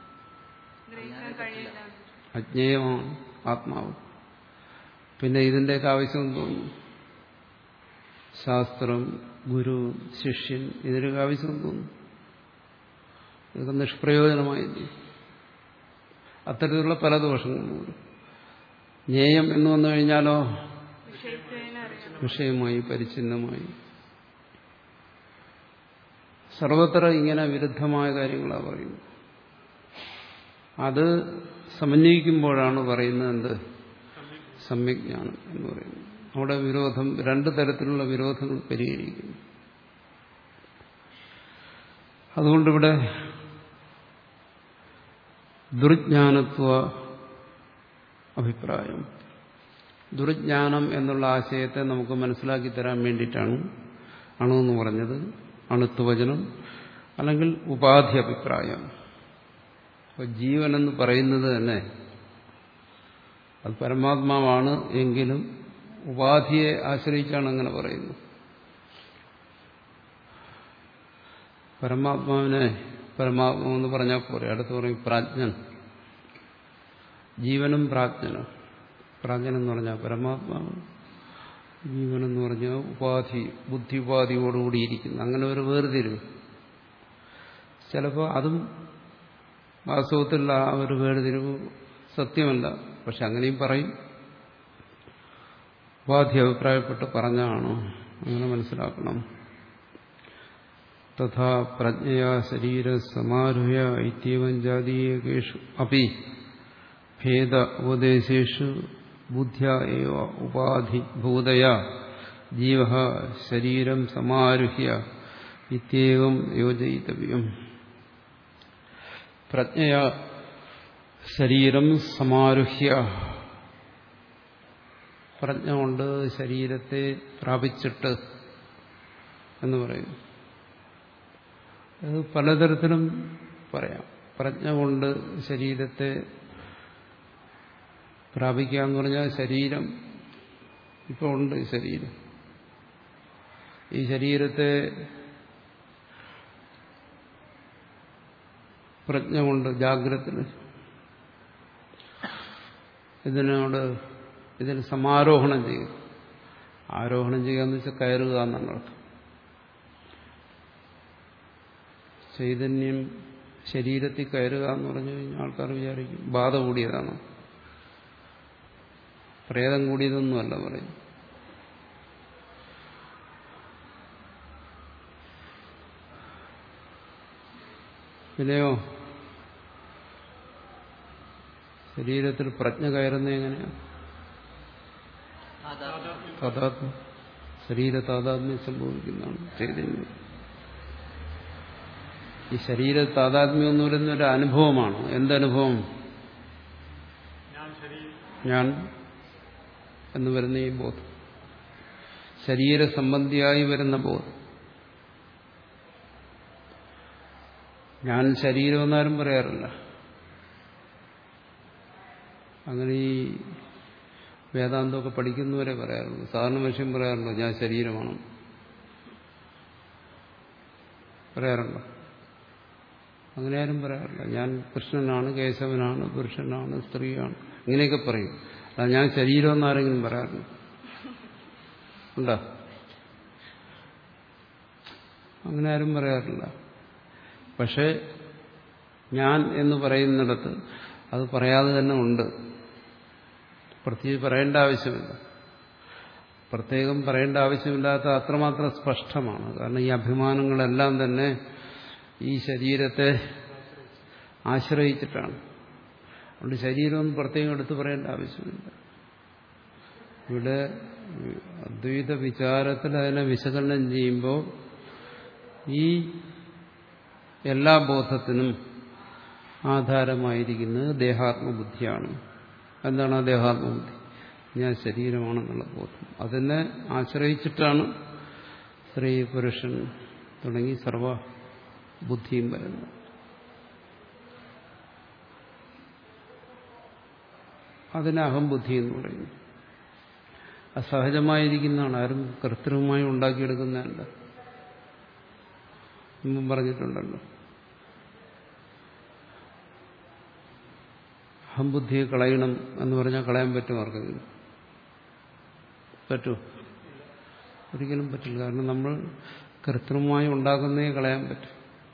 അജ്ഞേയമാണ് ആത്മാവ്. പിന്നെ ഇതിൻ്റെയൊക്കെ ആവശ്യം തോന്നുന്നു. ശാസ്ത്രം, ഗുരു, ശിഷ്യൻ, ഇതിനൊക്കെ ആവശ്യം തോന്നുന്നു. ഇതൊക്കെ നിഷ്പ്രയോജനമായില്ലേ? അത്തരത്തിലുള്ള പല ദോഷങ്ങളും വരും. ജ്ഞേയം എന്ന് വന്നു കഴിഞ്ഞാലോ വിഷയമായി, പരിച്ഛിന്നമായി. സർവത്ര ഇങ്ങനെ വിരുദ്ധമായ കാര്യങ്ങളാണ് പറയുന്നത്. അത് സമന്വയിക്കുമ്പോഴാണ് പറയുന്നത് എന്ത്? സമ്യജ്ഞാനം എന്ന് പറയുന്നത്. അവിടെ വിരോധം, രണ്ടു തരത്തിലുള്ള വിരോധങ്ങൾ പരിഹരിക്കുന്നു. അതുകൊണ്ടിവിടെ ദുർജ്ഞാനത്വ അഭിപ്രായം, ദുർജ്ഞാനം എന്നുള്ള ആശയത്തെ നമുക്ക് മനസ്സിലാക്കി തരാൻ വേണ്ടിയിട്ടാണ് അണുവെന്ന് പറഞ്ഞത്. അണുത്വവചനം അല്ലെങ്കിൽ ഉപാധി അഭിപ്രായം. അപ്പോൾ ജീവനെന്ന് പറയുന്നത് തന്നെ അത് പരമാത്മാവാണ് എങ്കിലും ഉപാധിയെ ആശ്രയിച്ചാണ് അങ്ങനെ പറയുന്നത്. പരമാത്മാവിനെ പരമാത്മാവെന്ന് പറഞ്ഞാൽ പോരെ. അടുത്ത് പറയും പ്രാജ്ഞൻ. ജീവനും പ്രാജ്ഞനും. പ്രാജ്ഞൻ എന്ന് പറഞ്ഞാൽ പരമാത്മാവ്, ജീവനെന്ന് പറഞ്ഞാൽ ഉപാധി, ബുദ്ധി ഉപാധിയോടുകൂടിയിരിക്കുന്നു. അങ്ങനെ ഒരു വേർതിരിവ്. ചിലപ്പോൾ അതും വാസ്തവത്തിൽ ആ ഒരു വേർതിരിവ് സത്യമല്ല, പക്ഷെ അങ്ങനെയും പറയും. ഉപാധി അഭിപ്രായപ്പെട്ട് പറഞ്ഞാണോ അങ്ങനെ മനസ്സിലാക്കണം. തഥാ പ്രജ്ഞയാ ശരീര സമാരുഹ്യ ഇത്യവം ജാതീയേഷു അപി ഭേദ ഉപദേശേഷു ബുദ്ധ്യാ ഏവ ഉപാധി ഭൂതയാ ജീവ ശരീരം സമാരുഹ്യ ഇത്യവം യോജയിതവ്യം. പ്രജ്ഞയാ ശരീരം സമാരുഹ്യ, പ്രജ്ഞ കൊണ്ട് ശരീരത്തെ പ്രാപിച്ചിട്ട് എന്ന് പറയുന്നു. അത് പലതരത്തിലും പറയാം. പ്രജ്ഞ കൊണ്ട് ശരീരത്തെ പ്രാപിക്കുക എന്ന് പറഞ്ഞാൽ ശരീരം ഇപ്പോൾ ഉണ്ട്. ശരീരം ഈ ശരീരത്തെ പ്രജ്ഞ കൊണ്ട് ജാഗ്രത ഇതിനോട് ഇതിന് സമാരോഹണം ചെയ്യുക. ആരോഹണം ചെയ്യുക എന്ന് വെച്ചാൽ കയറുക എന്നാണ് അർത്ഥം. ചൈതന്യം ശരീരത്തിൽ കയറുക എന്ന് പറഞ്ഞു കഴിഞ്ഞാൽ ആൾക്കാർ വിചാരിക്കും ബാധ കൂടിയതാണ്, പ്രേതം കൂടിയതൊന്നുമല്ല പറയും. പിന്നെയോ ശരീരത്തിൽ പ്രജ്ഞ കയറുന്നത് എങ്ങനെയാണ്? താതാത്മ്യം, ശരീര താതാത്മ്യം സംഭവിക്കുന്നതാണ് ചൈതന്യം. ഈ ശരീര താതാത്മ്യം എന്ന് പറയുന്ന ഒരു അനുഭവമാണ്. എന്തനുഭവം? ഞാൻ എന്ന് വരുന്ന ഈ ബോധം, ശരീര സംബന്ധിയായി വരുന്ന ബോധം. ഞാൻ ശരീരം എന്നാരും പറയാറില്ല. അങ്ങനെ ഈ വേദാന്തമൊക്കെ പഠിക്കുന്നവരെ പറയാറുള്ളൂ. സാധാരണ മനുഷ്യൻ പറയാറുണ്ടോ ഞാൻ ശരീരമാണ്? പറയാറുണ്ടോ? അങ്ങനെ ആരും പറയാറില്ല. ഞാൻ കൃഷ്ണനാണ്, കേശവനാണ്, പുരുഷനാണ്, സ്ത്രീയാണ്, ഇങ്ങനെയൊക്കെ പറയും. അല്ല ഞാൻ ശരീരം എന്നാരെങ്കിലും പറയാറുണ്ട്? ഉണ്ടോ? അങ്ങനെ ആരും പറയാറില്ല. പക്ഷേ ഞാൻ എന്ന് പറയുന്നിടത്ത് അത് പറയാതെ തന്നെ ഉണ്ട്. പ്രത്യേകിച്ച് പറയേണ്ട ആവശ്യമില്ല. പ്രത്യേകം പറയേണ്ട ആവശ്യമില്ലാത്ത അത്രമാത്രം സ്പഷ്ടമാണ്. കാരണം ഈ അഭിമാനങ്ങളെല്ലാം തന്നെ ഈ ശരീരത്തെ ആശ്രയിച്ചിട്ടാണ്. അതുകൊണ്ട് ശരീരമൊന്നും പ്രത്യേകം എടുത്തു പറയേണ്ട ആവശ്യമില്ല. ഇവിടെ അദ്വൈത വിചാരത്തിൽ അതിനെ വിശകലനം ചെയ്യുമ്പോൾ ഈ എല്ലാ ബോധത്തിനും ആധാരമായിരിക്കുന്നത് ദേഹാത്മബുദ്ധിയാണ്. എന്താണ് ആ ദേഹാത്മബുദ്ധി? ഞാൻ ശരീരമാണെന്നുള്ള ബോധം. അതിനെ ആശ്രയിച്ചിട്ടാണ് സ്ത്രീ പുരുഷൻ തുടങ്ങി സർവ ബുദ്ധിയും വരുന്നത്. അതിനെ അഹംബുദ്ധി എന്ന് പറയുന്നു. അസഹജമായിരിക്കുന്നതാണ്, ആരും കൃത്രിമമായി ഉണ്ടാക്കിയെടുക്കുന്നതല്ല. മുമ്പ് പറഞ്ഞിട്ടുണ്ടല്ലോ, അഹംബുദ്ധിയെ കളയണം എന്ന് പറഞ്ഞാൽ കളയാൻ പറ്റും ആർക്കെങ്കിലും? പറ്റുമോ? ഒരിക്കലും പറ്റില്ല. കാരണം നമ്മൾ കൃത്രിമമായി ഉണ്ടാക്കുന്നതേ കളയാൻ പറ്റും.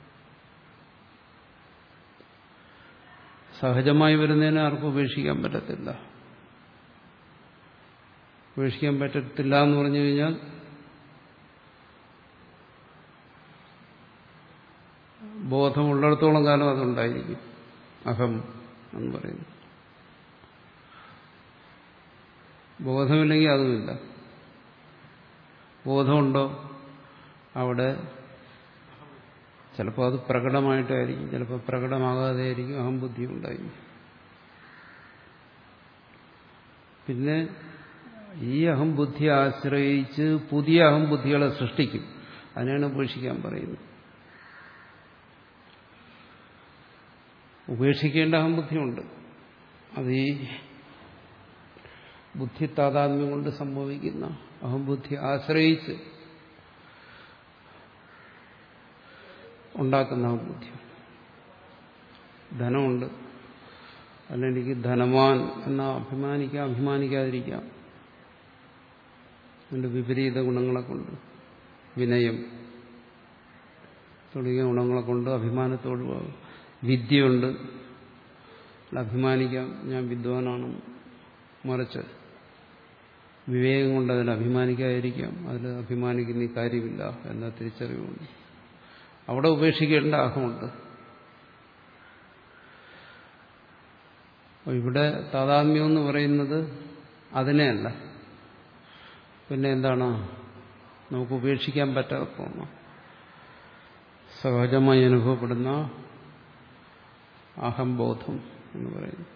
സഹജമായി വരുന്നതിനെ ആർക്കും ഉപേക്ഷിക്കാൻ പറ്റത്തില്ല. ഉപേക്ഷിക്കാൻ പറ്റത്തില്ല എന്ന് പറഞ്ഞു കഴിഞ്ഞാൽ ബോധമുള്ളിടത്തോളം കാലം അതുണ്ടായിരിക്കും. അഹം എന്ന് പറയുന്നു. ബോധമില്ലെങ്കിൽ അതുമില്ല. ബോധമുണ്ടോ? അവിടെ ചിലപ്പോൾ അത് പ്രകടമായിട്ടായിരിക്കും, ചിലപ്പോൾ പ്രകടമാകാതെ ആയിരിക്കും അഹംബുദ്ധി ഉണ്ടായി. പിന്നെ ഈ അഹംബുദ്ധിയെ ആശ്രയിച്ച് പുതിയ അഹംബുദ്ധികളെ സൃഷ്ടിക്കും. അതിനാണ് ഉപേക്ഷിക്കാൻ പറയുന്നത്. ഉപേക്ഷിക്കേണ്ട അഹംബുദ്ധിയുണ്ട്. അത് ഈ ബുദ്ധി താതാത്മ്യം കൊണ്ട് സംഭവിക്കുന്ന അഹംബുദ്ധി ആശ്രയിച്ച് ഉണ്ടാക്കുന്ന അഹംബുദ്ധി. ധനമുണ്ട്, അല്ലെങ്കിൽ ധനവാൻ എന്ന അഭിമാനിക്കാം, അഭിമാനിക്കാതിരിക്കാം. അതിൻ്റെ വിപരീത ഗുണങ്ങളെ കൊണ്ട്, വിനയം തുടങ്ങിയ ഗുണങ്ങളെ കൊണ്ട് അഭിമാനത്തോട് പോകും. വിദ്യയുണ്ട്, അഭിമാനിക്കാം, ഞാൻ വിദ്വാനാണ്. മറിച്ച് വിവേകം കൊണ്ട് അതിൽ അഭിമാനിക്കാതിരിക്കാം, അതിൽ അഭിമാനിക്കുന്ന കാര്യമില്ല എന്ന തിരിച്ചറിവുണ്ട്. അവിടെ ഉപേക്ഷിക്കേണ്ട അഹമുണ്ട്. ഇവിടെ താതാത്മ്യം എന്ന് പറയുന്നത് അതിനെയല്ല. പിന്നെ എന്താണ്? നമുക്ക് ഉപേക്ഷിക്കാൻ പറ്റാത്ത സഹജമായി അനുഭവപ്പെടുന്ന അഹംബോധം എന്ന് പറയുന്നു.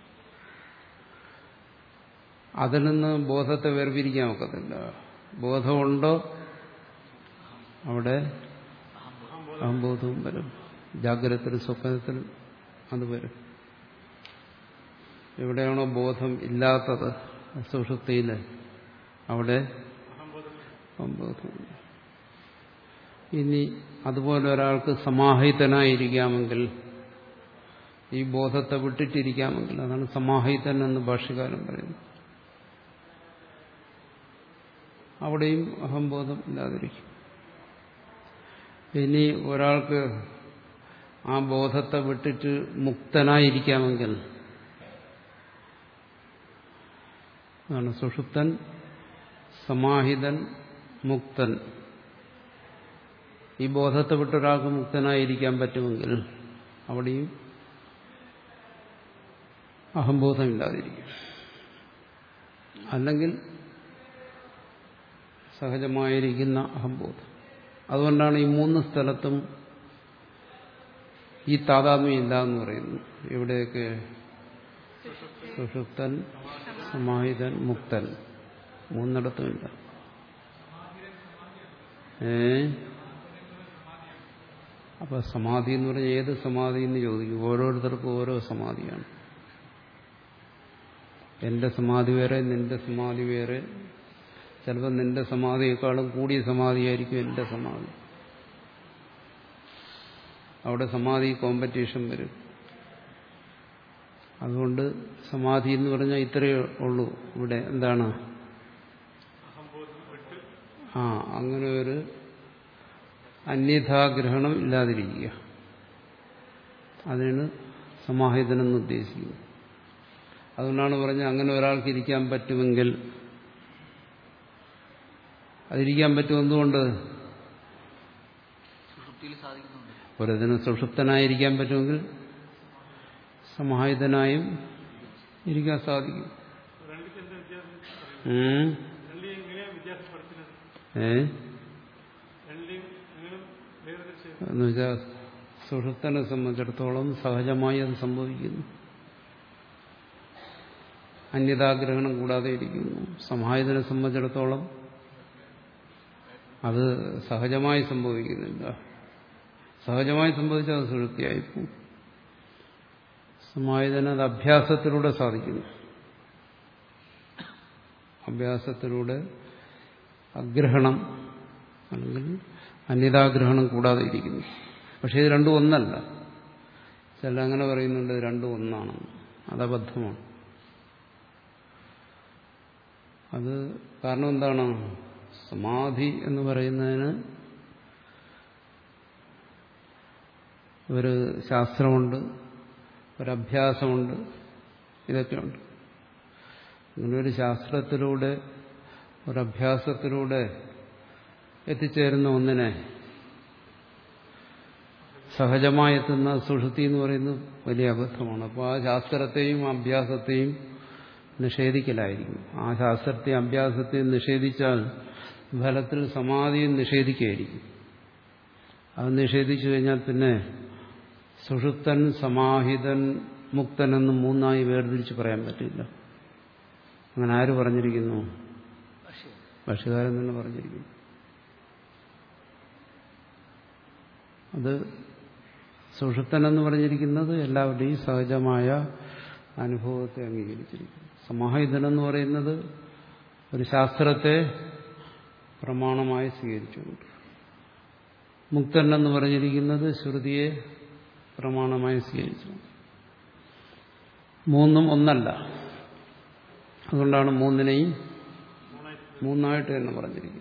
അതിൽ നിന്ന് ബോധത്തെ വേർപിരിക്കാൻ ഒക്കത്തില്ല. ബോധമുണ്ടോ അവിടെ അഹംബോധവും വരും. ജാഗ്രതത്തിലും സ്വപ്നത്തിലും അത് വരും. എവിടെയാണോ ബോധം ഇല്ലാത്തത്, സുഷുപ്തിയിൽ, അവിടെ അഹംബോധമില്ല. ഇനി അതുപോലെ ഒരാൾക്ക് സമാഹിതനായിരിക്കാമെങ്കിൽ, ഈ ബോധത്തെ വിട്ടിട്ടിരിക്കാമെങ്കിൽ, അതാണ് സമാഹിതൻ എന്ന് ഭാഷ്യകാരൻ പറയുന്നത്. അവിടെയും അഹംബോധം ഇല്ലാതിരിക്കും. ഇനി ഒരാൾക്ക് ആ ബോധത്തെ വിട്ടിട്ട് മുക്തനായിരിക്കാമെങ്കിൽ, അതാണ് സുഷുപ്തൻ, സമാഹിതൻ, മുക്തൻ. ഈ ബോധത്തെ വിട്ടൊരാൾക്ക് മുക്തനായിരിക്കാൻ പറ്റുമെങ്കിൽ അവിടെയും അഹംബോധമില്ലാതിരിക്കും. അല്ലെങ്കിൽ സഹജമായിരിക്കുന്ന അഹംബോധം. അതുകൊണ്ടാണ് ഈ മൂന്ന് സ്ഥലത്തും ഈ താതാത്മ്യം ഇല്ല എന്ന് പറയുന്നു. എവിടെയൊക്കെ? സുഷുപ്തൻ, സമാഹിതൻ, മുക്തൻ, മൂന്നിടത്തുമില്ല. ഏ അപ്പൊ സമാധി എന്ന് പറഞ്ഞാൽ ഏത് സമാധി എന്ന് ചോദിക്കും. ഓരോരുത്തർക്കും ഓരോ സമാധിയാണ്. എന്റെ സമാധി വേറെ, നിന്റെ സമാധി വേറെ. ചിലപ്പോൾ നിന്റെ സമാധിയെക്കാളും കൂടിയ സമാധിയായിരിക്കും എന്റെ സമാധി. അവിടെ സമാധി കോമ്പറ്റീഷൻ വരും. അതുകൊണ്ട് സമാധി എന്ന് പറഞ്ഞാൽ ഇത്രയേ ഉള്ളൂ. ഇവിടെ എന്താണ്? ആ അങ്ങനെ ഒരു അന്യഥാഗ്രഹണം ഇല്ലാതിരിക്കുക. അതിനാണ് സമാഹിതനെന്ന് ഉദ്ദേശിക്കുന്നത്. അതുകൊണ്ടാണ് പറഞ്ഞത് അങ്ങനെ ഒരാൾക്ക് ഇരിക്കാൻ പറ്റുമെങ്കിൽ അതിരിക്കാൻ പറ്റും. എന്തുകൊണ്ട്? സുഷുപ്തിയിൽ സാധിക്കുന്നുണ്ട്. ഒരിതിന് സുഷുപ്തനായിരിക്കാൻ പറ്റുമെങ്കിൽ സമാഹിതനായും ഇരിക്കാൻ സാധിക്കും. ഏ എന്നുവെച്ചാൽ സുഷുപ്തനെ സംബന്ധിച്ചിടത്തോളം സഹജമായി അത് സംഭവിക്കുന്നു. അന്യതാഗ്രഹണം കൂടാതെ ഇരിക്കുന്നു. സമാഹിതനെ സംബന്ധിച്ചിടത്തോളം അത് സഹജമായി സംഭവിക്കുന്നില്ല. സഹജമായി സംഭവിച്ചാൽ അത് സുഷുപ്തിയായിപ്പോവും. സമാഹിതന് അത് അഭ്യാസത്തിലൂടെ സാധിക്കുന്നു. അഭ്യാസത്തിലൂടെ അഗ്രഹണം അല്ലെങ്കിൽ അന്യതാഗ്രഹണം കൂടാതെ ഇരിക്കുന്നു. പക്ഷെ ഇത് രണ്ടും ഒന്നല്ല. ചില അങ്ങനെ പറയുന്നുണ്ട് രണ്ടും ഒന്നാണെന്ന്. അത് അബദ്ധമാണ്. അത് കാരണം എന്താണ്? സമാധി എന്ന് പറയുന്നതിന് ഒരു ശാസ്ത്രമുണ്ട്, ഒരഭ്യാസമുണ്ട്, ഇതൊക്കെയുണ്ട്. അങ്ങനെ ഒരു ശാസ്ത്രത്തിലൂടെ ഒരഭ്യാസത്തിലൂടെ എത്തിച്ചേരുന്ന ഒന്നിനെ സഹജമായി എത്തുന്ന സുഷുപ്തി എന്ന് പറയുന്നത് വലിയ അബദ്ധമാണ്. അപ്പോൾ ആ ശാസ്ത്രത്തെയും അഭ്യാസത്തെയും നിഷേധിക്കലായിരിക്കും. ആ ശാസ്ത്രത്തെയും അഭ്യാസത്തെയും നിഷേധിച്ചാൽ ഫലത്തിൽ സമാധിയും നിഷേധിക്കുകയായിരിക്കും. അത് നിഷേധിച്ചു കഴിഞ്ഞാൽ പിന്നെ സുഷുപ്തൻ, സമാഹിതൻ, മുക്തൻ എന്ന് മൂന്നായി വേർതിരിച്ച് പറയാൻ പറ്റില്ല. അങ്ങനെ ആര് പറഞ്ഞിരിക്കുന്നു? ഭാഷ്യകാരൻ തന്നെ പറഞ്ഞിരിക്കുന്നു. അത് സുഷുപ്തൻ എന്ന് പറഞ്ഞിരിക്കുന്നത് എല്ലാവരുടെയും സഹജമായ അനുഭവത്തെ അംഗീകരിച്ചിരിക്കുന്നു. സമാഹിതനെന്ന് പറയുന്നത് ഒരു ശാസ്ത്രത്തെ പ്രമാണമായി സ്വീകരിച്ചുകൊണ്ട്. മുക്തൻ എന്ന് പറഞ്ഞിരിക്കുന്നത് ശ്രുതിയെ പ്രമാണമായി സ്വീകരിച്ചു. മൂന്നും ഒന്നല്ല. അതുകൊണ്ടാണ് മൂന്നിനെയും മൂന്നായിട്ട് തന്നെ പറഞ്ഞിരിക്കുന്നത്.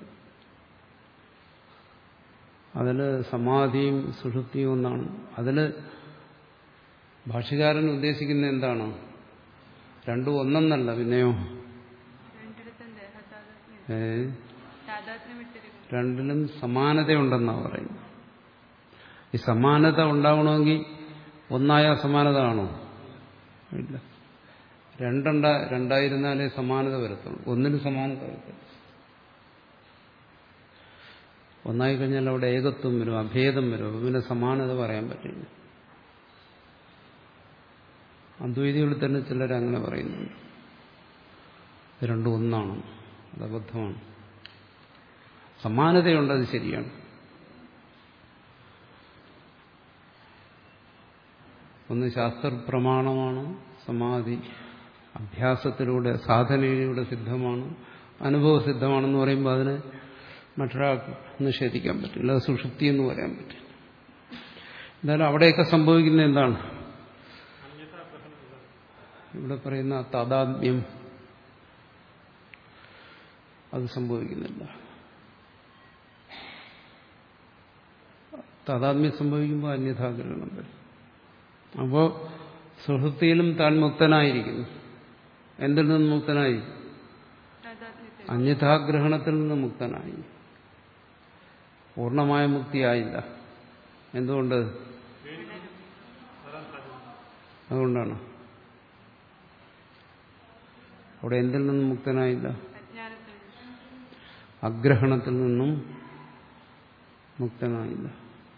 അതിൽ സമാധിയും സുഷുപ്തിയും ഒന്നാണ്. അതിൽ ഭാഷ്യകാരൻ ഉദ്ദേശിക്കുന്നത് എന്താണ്? രണ്ടും ഒന്നെന്നല്ല. പിന്നെയോ ഏ രണ്ടിലും സമാനതയുണ്ടെന്നാണ് പറയുന്നത്. ഈ സമാനത ഉണ്ടാവണമെങ്കിൽ ഒന്നായ സമാനത ആണോ? ഇല്ല. രണ്ടുണ്ട രണ്ടായിരുന്നാലേ സമാനത വരത്തുള്ളൂ. ഒന്നിന് സമാനത വരത്തില്ല. ഒന്നായി കഴിഞ്ഞാൽ അവിടെ ഏകത്വം വരും, അഭേദം വരും. അപ്പോൾ പിന്നെ സമാനത പറയാൻ പറ്റില്ല. അദ്വൈതികളിൽ തന്നെ ചിലരങ്ങനെ പറയുന്നുണ്ട്. ഇത് രണ്ടും ഒന്നാണ്. അത് അബദ്ധമാണ്. സമാനതയുണ്ടത് ശരിയാണ്. ഒന്ന് ശാസ്ത്രപ്രമാണമാണ് സമാധി, അഭ്യാസത്തിലൂടെ സാധനയിലൂടെ സിദ്ധമാണ്, അനുഭവസിദ്ധമാണെന്ന് പറയുമ്പോൾ അതിന് മറ്റൊരാൾക്ക് നിഷേധിക്കാൻ പറ്റില്ല. അത് സുഷുപ്തി എന്ന് പറയാൻ പറ്റില്ല. എന്തായാലും അവിടെയൊക്കെ സംഭവിക്കുന്നത് എന്താണ്? ഇവിടെ പറയുന്ന താദാത്മ്യം അത് സംഭവിക്കുന്നില്ല. താദാത്മ്യം സംഭവിക്കുമ്പോൾ അന്യഥാഗ്രഹണം വരും. അപ്പോൾ സുഷുപ്തിയിലും താൻ മുക്തനായിരിക്കുന്നു. എന്തിൽ നിന്ന് മുക്തനായി? അന്യഥാഗ്രഹണത്തിൽ നിന്ന് മുക്തനായി. പൂർണ്ണമായ മുക്തിയായില്ല. എന്തുകൊണ്ട്? അതുകൊണ്ടാണ്. അവിടെ എന്തിൽ നിന്നും മുക്തനായില്ല? അഗ്രഹണത്തിൽ നിന്നും മുക്തനായില്ല.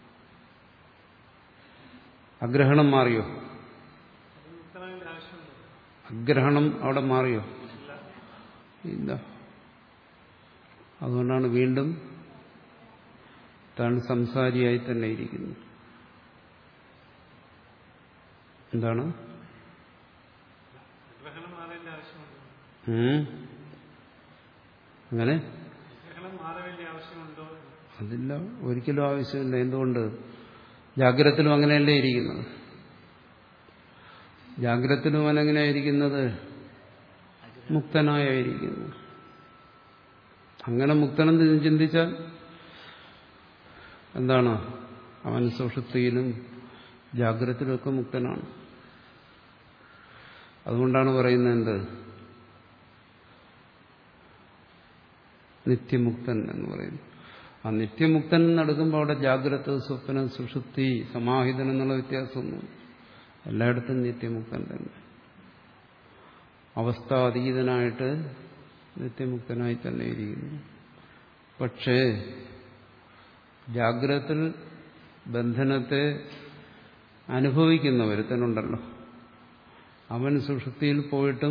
അഗ്രഹണം മാറിയോ? അഗ്രഹണം അവിടെ മാറിയോ? ഇല്ല. അതുകൊണ്ടാണ് വീണ്ടും താൻ സംസാരിയായി തന്നെ ഇരിക്കുന്നു. എന്താണ്? അങ്ങനെ അതില്ല, ഒരിക്കലും ആവശ്യമില്ല. എന്തുകൊണ്ട്? ജാഗ്രതത്തിലും അങ്ങനെയല്ലേ ഇരിക്കുന്നത്. ജാഗ്രതത്തിലും അവനെങ്ങനെയായിരിക്കുന്നത്? മുക്തനായിരിക്കുന്നു. അങ്ങനെ മുക്തനെന്ന് ചിന്തിച്ചാൽ എന്താണ്? അവൻ സുഷുപ്തിയിലും ജാഗ്രതത്തിലുമൊക്കെ മുക്തനാണ്. അതുകൊണ്ടാണ് പറയുന്നത് എന്ത്? നിത്യമുക്തൻ എന്ന് പറയുന്നു. ആ നിത്യമുക്തൻ എന്നെടുക്കുമ്പോൾ അവിടെ ജാഗ്രത, സ്വപ്നം, സുഷുപ്തി, സമാഹിതൻ എന്നുള്ള വ്യത്യാസമൊന്നും എല്ലായിടത്തും നിത്യമുക്തൻ തന്നെ. അവസ്ഥാതീതനായിട്ട് നിത്യമുക്തനായി തന്നെ ഇരിക്കുന്നു. പക്ഷേ ജാഗ്രതത്തിൽ ബന്ധനത്തെ അനുഭവിക്കുന്ന ഒരുത്തനുണ്ടല്ലോ, അവൻ സുഷുപ്തിയിൽ പോയിട്ടും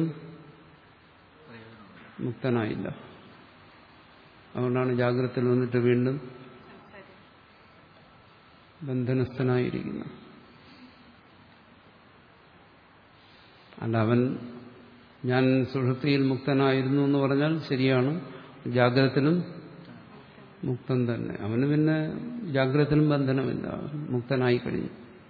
മുക്തനായില്ല. അതുകൊണ്ടാണ് ജാഗ്രതയിൽ വന്നിട്ട് വീണ്ടും ബന്ധനസ്ഥനായിരിക്കുന്നത്. അല്ല, അവൻ ഞാൻ സുഷുപ്തിയിൽ മുക്തനായിരുന്നു എന്ന് പറഞ്ഞാൽ ശരിയാണ്, ജാഗ്രതത്തിലും മുക്തൻ തന്നെ. അവന് പിന്നെ ജാഗ്രതത്തിലും ബന്ധനമില്ല, മുക്തനായി കഴിഞ്ഞു.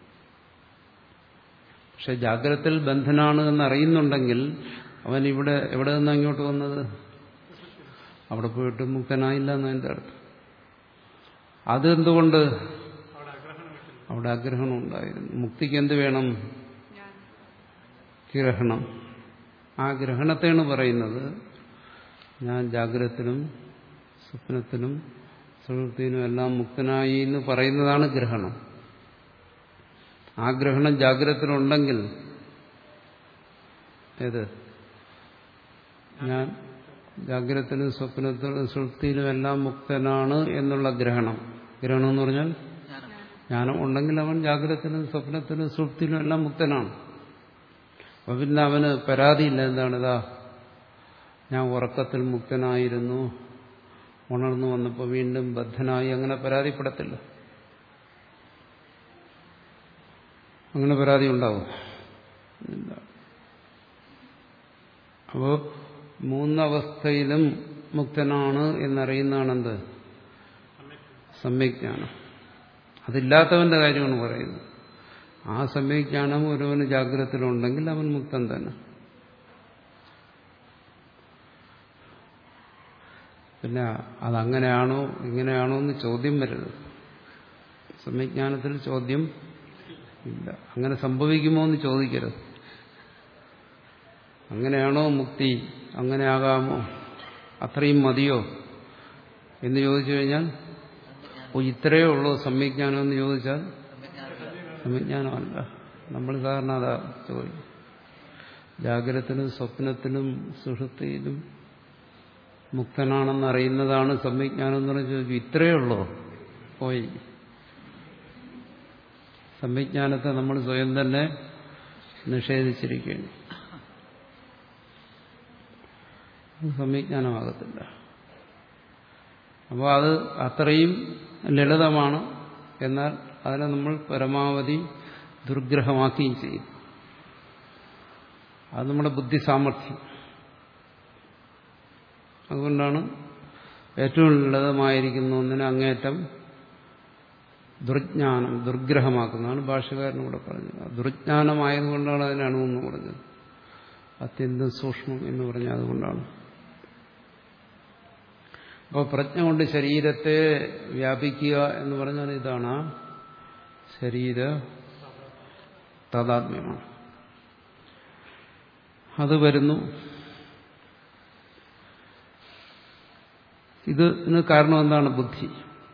പക്ഷെ ജാഗ്രതത്തിൽ ബന്ധനാണ് എന്നറിയുന്നുണ്ടെങ്കിൽ അവൻ ഇവിടെ എവിടെ നിന്നാണ് ഇങ്ങോട്ട് വന്നത്? അവിടെ പോയിട്ട് മുക്തനായില്ല എന്നതിൻ്റെ അർത്ഥം. അതെന്തുകൊണ്ട്? അവിടെ ആഗ്രഹണം ഉണ്ടായിരുന്നു. മുക്തിക്ക് എന്ത് വേണം? ഗ്രഹണം. ആ ഗ്രഹണത്തെയാണ് പറയുന്നത് ഞാൻ ജാഗ്രതത്തിലും സ്വപ്നത്തിലും സുഷുപ്തിയിലും എല്ലാം മുക്തനായി എന്ന് പറയുന്നതാണ് ഗ്രഹണം. ആ ഗ്രഹണം ജാഗ്രതത്തിലുണ്ടെങ്കിൽ ഏത് ഞാൻ ജാഗ്രതത്തിലും സ്വപ്നത്തിലും സുഷുപ്തിയിലും എല്ലാം മുക്തനാണ് എന്നുള്ള ഗ്രഹണം. ഗ്രഹണം എന്ന് പറഞ്ഞാൽ ജ്ഞാനം ഉണ്ടെങ്കിൽ അവൻ ജാഗ്രതത്തിലും സ്വപ്നത്തിലും സുഷുപ്തിയിലും എല്ലാം മുക്തനാണ്. അപ്പൊ പിന്നെ അവന് പരാതിയില്ല. എന്താണിതാ ഞാൻ ഉറക്കത്തിൽ മുക്തനായിരുന്നു, ഉണർന്നു വന്നപ്പോൾ വീണ്ടും ബദ്ധനായി, അങ്ങനെ പരാതിപ്പെടത്തില്ല. അങ്ങനെ പരാതി ഉണ്ടാവും. അപ്പോ മൂന്നവസ്ഥയിലും മുക്തനാണ് എന്നറിയുന്നതാണെന്ത്? സമ്യജ്ഞാനം. അതില്ലാത്തവന്റെ കാര്യമാണ് പറയുന്നത്. ആ സമ്യജ്ഞാനം ഒരുവന് ജാഗ്രതത്തിലുണ്ടെങ്കിൽ അവൻ മുക്തൻ തന്നെ. പിന്നെ അതങ്ങനെയാണോ ഇങ്ങനെയാണോ എന്ന് ചോദ്യം വരരുത്. സമ്യജ്ഞാനത്തിൽ ചോദ്യം ഇല്ല. അങ്ങനെ സംഭവിക്കുമോ എന്ന് ചോദിക്കരുത്. അങ്ങനെയാണോ മുക്തി, അങ്ങനെ ആകാമോ, അത്രയും മതിയോ എന്ന് ചോദിച്ചു കഴിഞ്ഞാൽ ഓ ഇത്രയേ ഉള്ളൂ സമ്യജ്ഞാനം എന്ന് ചോദിച്ചാൽ സമ്യജ്ഞാനമല്ല. നമ്മൾ സാധാരണ അതാ ചോദിക്കും. ജാഗ്രതത്തിലും സ്വപ്നത്തിലും സുഷുപ്തിയിലും മുക്തനാണെന്ന് അറിയുന്നതാണ് സമ്യജ്ഞാനം എന്ന് പറഞ്ഞ് ചോദിക്കും. ഇത്രയേ ഉള്ളൂ, പോയി. സമ്യജ്ഞാനത്തെ നമ്മൾ സ്വയം തന്നെ നിഷേധിച്ചിരിക്കുകയാണ്. സമ്യജ്ഞാനമാകത്തില്ല. അപ്പോൾ അത് അത്രയും ലളിതമാണ്. എന്നാൽ അതിനെ നമ്മൾ പരമാവധി ദുർഗ്രഹമാക്കുകയും ചെയ്യും. അത് നമ്മുടെ ബുദ്ധി സാമർഥ്യം. അതുകൊണ്ടാണ് ഏറ്റവും ലളിതമായിരിക്കുന്ന ഒന്നിനെ അങ്ങേറ്റം ദുർജ്ഞാനം, ദുർഗ്രഹമാക്കുന്നതാണ് ഭാഷ്യകാരനും കൂടെ പറഞ്ഞത്. ദുർജ്ഞാനമായതുകൊണ്ടാണ് അതിനെ അണുവെന്ന് പറഞ്ഞത്. അത്യന്തം സൂക്ഷ്മം എന്ന് പറഞ്ഞാൽ അതുകൊണ്ടാണ്. അപ്പോൾ പ്രജ്ഞ കൊണ്ട് ശരീരത്തെ വ്യാപിക്കുക എന്ന് പറഞ്ഞാൽ ഇതാണ് ശരീര താദാത്മ്യമാണ്. അത് വരുന്നു. ഇതിന് കാരണം എന്താണ്? ബുദ്ധി.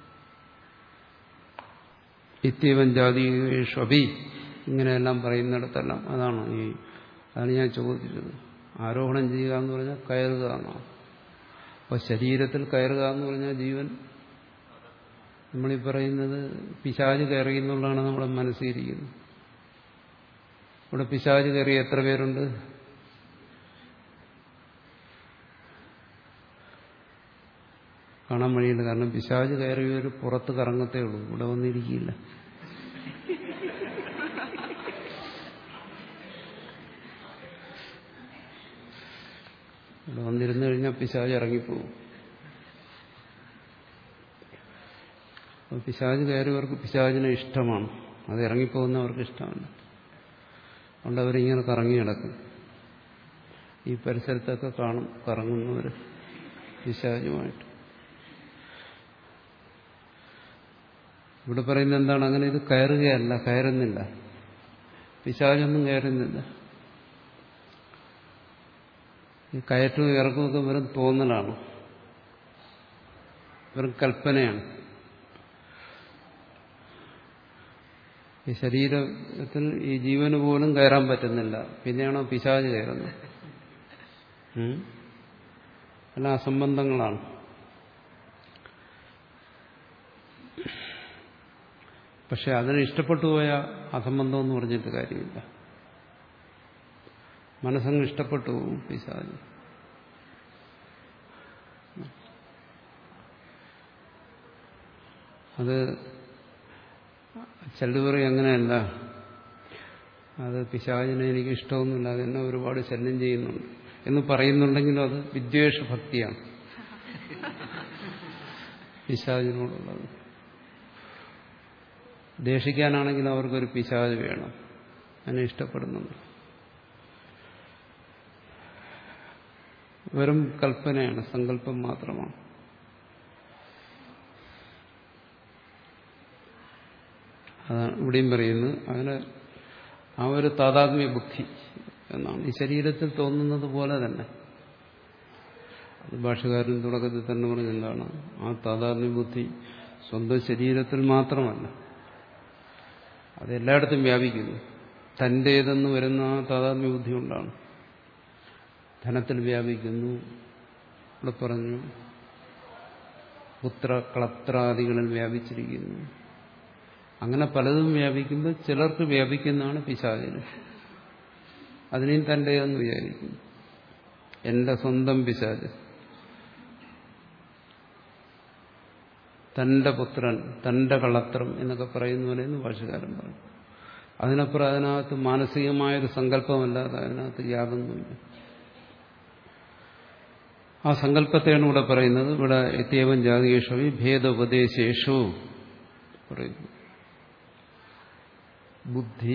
ഇത്യവൻ ജാതിഷി ഇങ്ങനെയെല്ലാം പറയുന്നിടത്തെല്ലാം അതാണ് ഈ അതാണ് ഞാൻ ചോദിച്ചത്. ആരോഹണം ചെയ്യുക എന്ന് പറഞ്ഞാൽ കയറുക എന്നാണ്. അപ്പോൾ ശരീരത്തിൽ കയറുക എന്ന് പറഞ്ഞാൽ ജീവൻ, നമ്മളീ പറയുന്നത് പിശാച് കയറി എന്നുള്ളതാണ് നമ്മുടെ മനസ്സിലിരിക്കുന്നത്. ഇവിടെ പിശാച് കയറി എത്ര പേരുണ്ട്? കാണാൻ വഴിയില്ല. കാരണം പിശാച് കയറിയൊരു പുറത്ത് കറങ്ങത്തേ ഉള്ളൂ, ഇവിടെ വന്നിരിക്കില്ല. ഇവിടെ വന്നിരുന്നു കഴിഞ്ഞാൽ പിശാച് ഇറങ്ങിപ്പോകും. പിശാച് കയറിയവർക്ക് പിശാചിനെ ഇഷ്ടമാണ്, അത് ഇറങ്ങിപ്പോകുന്നവർക്ക് ഇഷ്ടമാണ്. അതുകൊണ്ട് അവരിങ്ങനെ കറങ്ങി നടക്കും. ഈ പരിസരത്തൊക്കെ കാണും കറങ്ങുന്നവർ പിശാചുമായിട്ട്. ഇവിടെ പറയുന്നത് എന്താണ്? അങ്ങനെ ഇത് കയറുകയല്ല, കയറുന്നില്ല. പിശാചൊന്നും കയറുന്നില്ല. ഈ കയറ്റവും ഇറക്കമൊക്കെ വെറും തോന്നലാണ്. വെറും കൽപ്പനയാണ്. ഈ ശരീരത്തിൽ ഈ ജീവന് പോലും കയറാൻ പറ്റുന്നില്ല, പിന്നെയാണോ പിശാച് കയറുന്നത്? എല്ലാം അസംബന്ധങ്ങളാണ്. പക്ഷെ അതിന് ഇഷ്ടപ്പെട്ടു പോയ അസംബന്ധം എന്ന് പറഞ്ഞിട്ട് കാര്യമില്ല. മനസ്സങ്ങ് ഇഷ്ടപ്പെട്ടു പോകും പിശാച്. അത് ചെല്ലുപറി അങ്ങനെയല്ല, അത് പിശാചിനെ എനിക്ക് ഇഷ്ടമൊന്നുമില്ല, അതെന്നെ ഒരുപാട് ശല്യം ചെയ്യുന്നുണ്ട് എന്ന് പറയുന്നുണ്ടെങ്കിലും അത് വിദ്വേഷ ഭക്തിയാണ് പിശാചിനോടുള്ളത്. ദേഷിക്കാനാണെങ്കിൽ അവർക്കൊരു പിശാച് വേണം, അതിനെ ഇഷ്ടപ്പെടുന്നുണ്ട്. വെറും കൽപ്പനയാണ്, സങ്കല്പം മാത്രമാണ്. അതാണ് ഇവിടെയും പറയുന്നത്. അങ്ങനെ ആ ഒരു താതാത്മ്യ ബുദ്ധി എന്നാണ് ഈ ശരീരത്തിൽ തോന്നുന്നത് പോലെ തന്നെ. അത് ഭാഷകാരൻ തുടക്കത്തിൽ തന്നെ പറഞ്ഞെന്താണ്, ആ താതാത്മ്യ ബുദ്ധി സ്വന്തം ശരീരത്തിൽ മാത്രമല്ല, അതെല്ലായിടത്തും വ്യാപിക്കുന്നു. തന്റേതെന്ന് വരുന്ന ആ താതാത്മ്യ ബുദ്ധി കൊണ്ടാണ്. ധനത്തിൽ വ്യാപിക്കുന്നു, ഇവിടെ പറഞ്ഞു പുത്ര കളത്രാദികളിൽ വ്യാപിച്ചിരിക്കുന്നു. അങ്ങനെ പലതും വ്യാപിക്കുമ്പോൾ ചിലർക്ക് വ്യാപിക്കുന്നതാണ് പിശാചിന്. അതിനെയും തന്റേതെന്ന് വിചാരിക്കുന്നു, എന്റെ സ്വന്തം പിശാച്, തന്റെ പുത്രൻ, തന്റെ കളത്രം എന്നൊക്കെ പറയുന്ന പോലെയെന്ന് ഭാഷകാരൻ പറഞ്ഞു. അതിനപ്പുറം അതിനകത്ത് മാനസികമായൊരു സങ്കല്പമല്ലാതെ അതിനകത്ത് യാതൊന്നുമില്ല. ആ സങ്കല്പത്തെയാണ് ഇവിടെ പറയുന്നത്. ഇവിടെ ഇത്യേവം ജാതീയേഷു ഭേദോപദേശേഷു പറയുന്നു. ബുദ്ധി,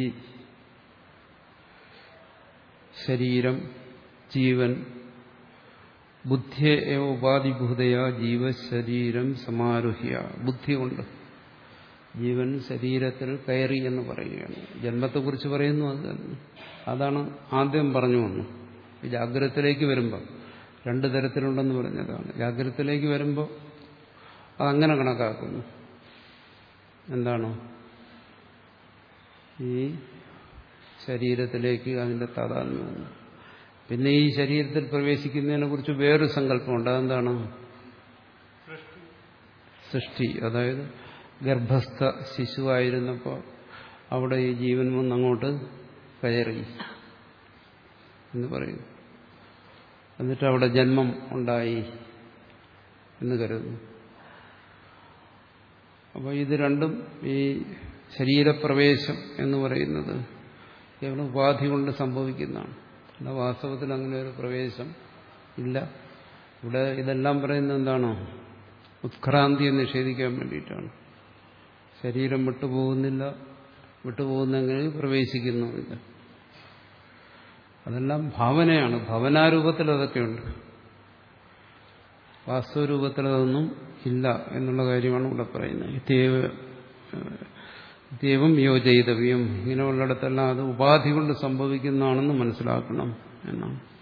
ശരീരം, ജീവൻ, ബുദ്ധിയെ ഏവ ഉപാധിഭൂതയാ ജീവശരീരം സമാരുഹ്യ. ബുദ്ധി കൊണ്ട് ജീവൻ ശരീരത്തിൽ കയറി എന്ന് പറയുകയാണ്. ജന്മത്തെക്കുറിച്ച് പറയുന്നു. അത് അതാണ് ആദ്യം പറഞ്ഞു വന്നു. ഈ ജാഗ്രതത്തിലേക്ക് വരുമ്പോൾ രണ്ടു തരത്തിലുണ്ടെന്ന് പറഞ്ഞതാണ്. ജാഗ്രതത്തിലേക്ക് വരുമ്പോൾ അതങ്ങനെ കണക്കാക്കുന്നു. എന്താണ്? ഈ ശരീരത്തിലേക്ക് അതിന്റെ താതാത്മ്യം. പിന്നെ ഈ ശരീരത്തിൽ പ്രവേശിക്കുന്നതിനെ കുറിച്ച് വേറൊരു സങ്കല്പമുണ്ട്. അതെന്താണ്? സൃഷ്ടി. അതായത് ഗർഭസ്ഥ ശിശുവായിരുന്നപ്പോൾ അവിടെ ഈ ജീവൻ വന്നങ്ങോട്ട് കയറി എന്ന് പറയുന്നു. എന്നിട്ട് അവിടെ ജന്മം ഉണ്ടായി എന്ന് കരുതുന്നു. അപ്പോൾ ഇത് രണ്ടും, ഈ ശരീരപ്രവേശം എന്ന് പറയുന്നത് കേവലം ഉപാധി കൊണ്ട് സംഭവിക്കുന്നതാണ്. അല്ല, വാസ്തവത്തിൽ അങ്ങനെ ഒരു പ്രവേശം ഇല്ല. ഇവിടെ ഇതെല്ലാം പറയുന്നത് എന്താണോ? ഉത്ക്രാന്തിയെ നിഷേധിക്കാൻ വേണ്ടിയിട്ടാണ്. ശരീരം വിട്ടുപോകുന്നില്ല, വിട്ടുപോകുന്നെങ്കിൽ പ്രവേശിക്കുന്നുമില്ല. അതെല്ലാം ഭാവനയാണ്. ഭാവനാരൂപത്തിൽ അതൊക്കെയുണ്ട്, വാസ്തവരൂപത്തിൽ അതൊന്നും ഇല്ല എന്നുള്ള കാര്യമാണ് ഇവിടെ പറയുന്നത്. ഇത്യവം യോജയിതവ്യം. ഇങ്ങനെയുള്ളിടത്തെല്ലാം അത് ഉപാധി കൊണ്ട് സംഭവിക്കുന്നതാണെന്ന് മനസ്സിലാക്കണം എന്നാണ്.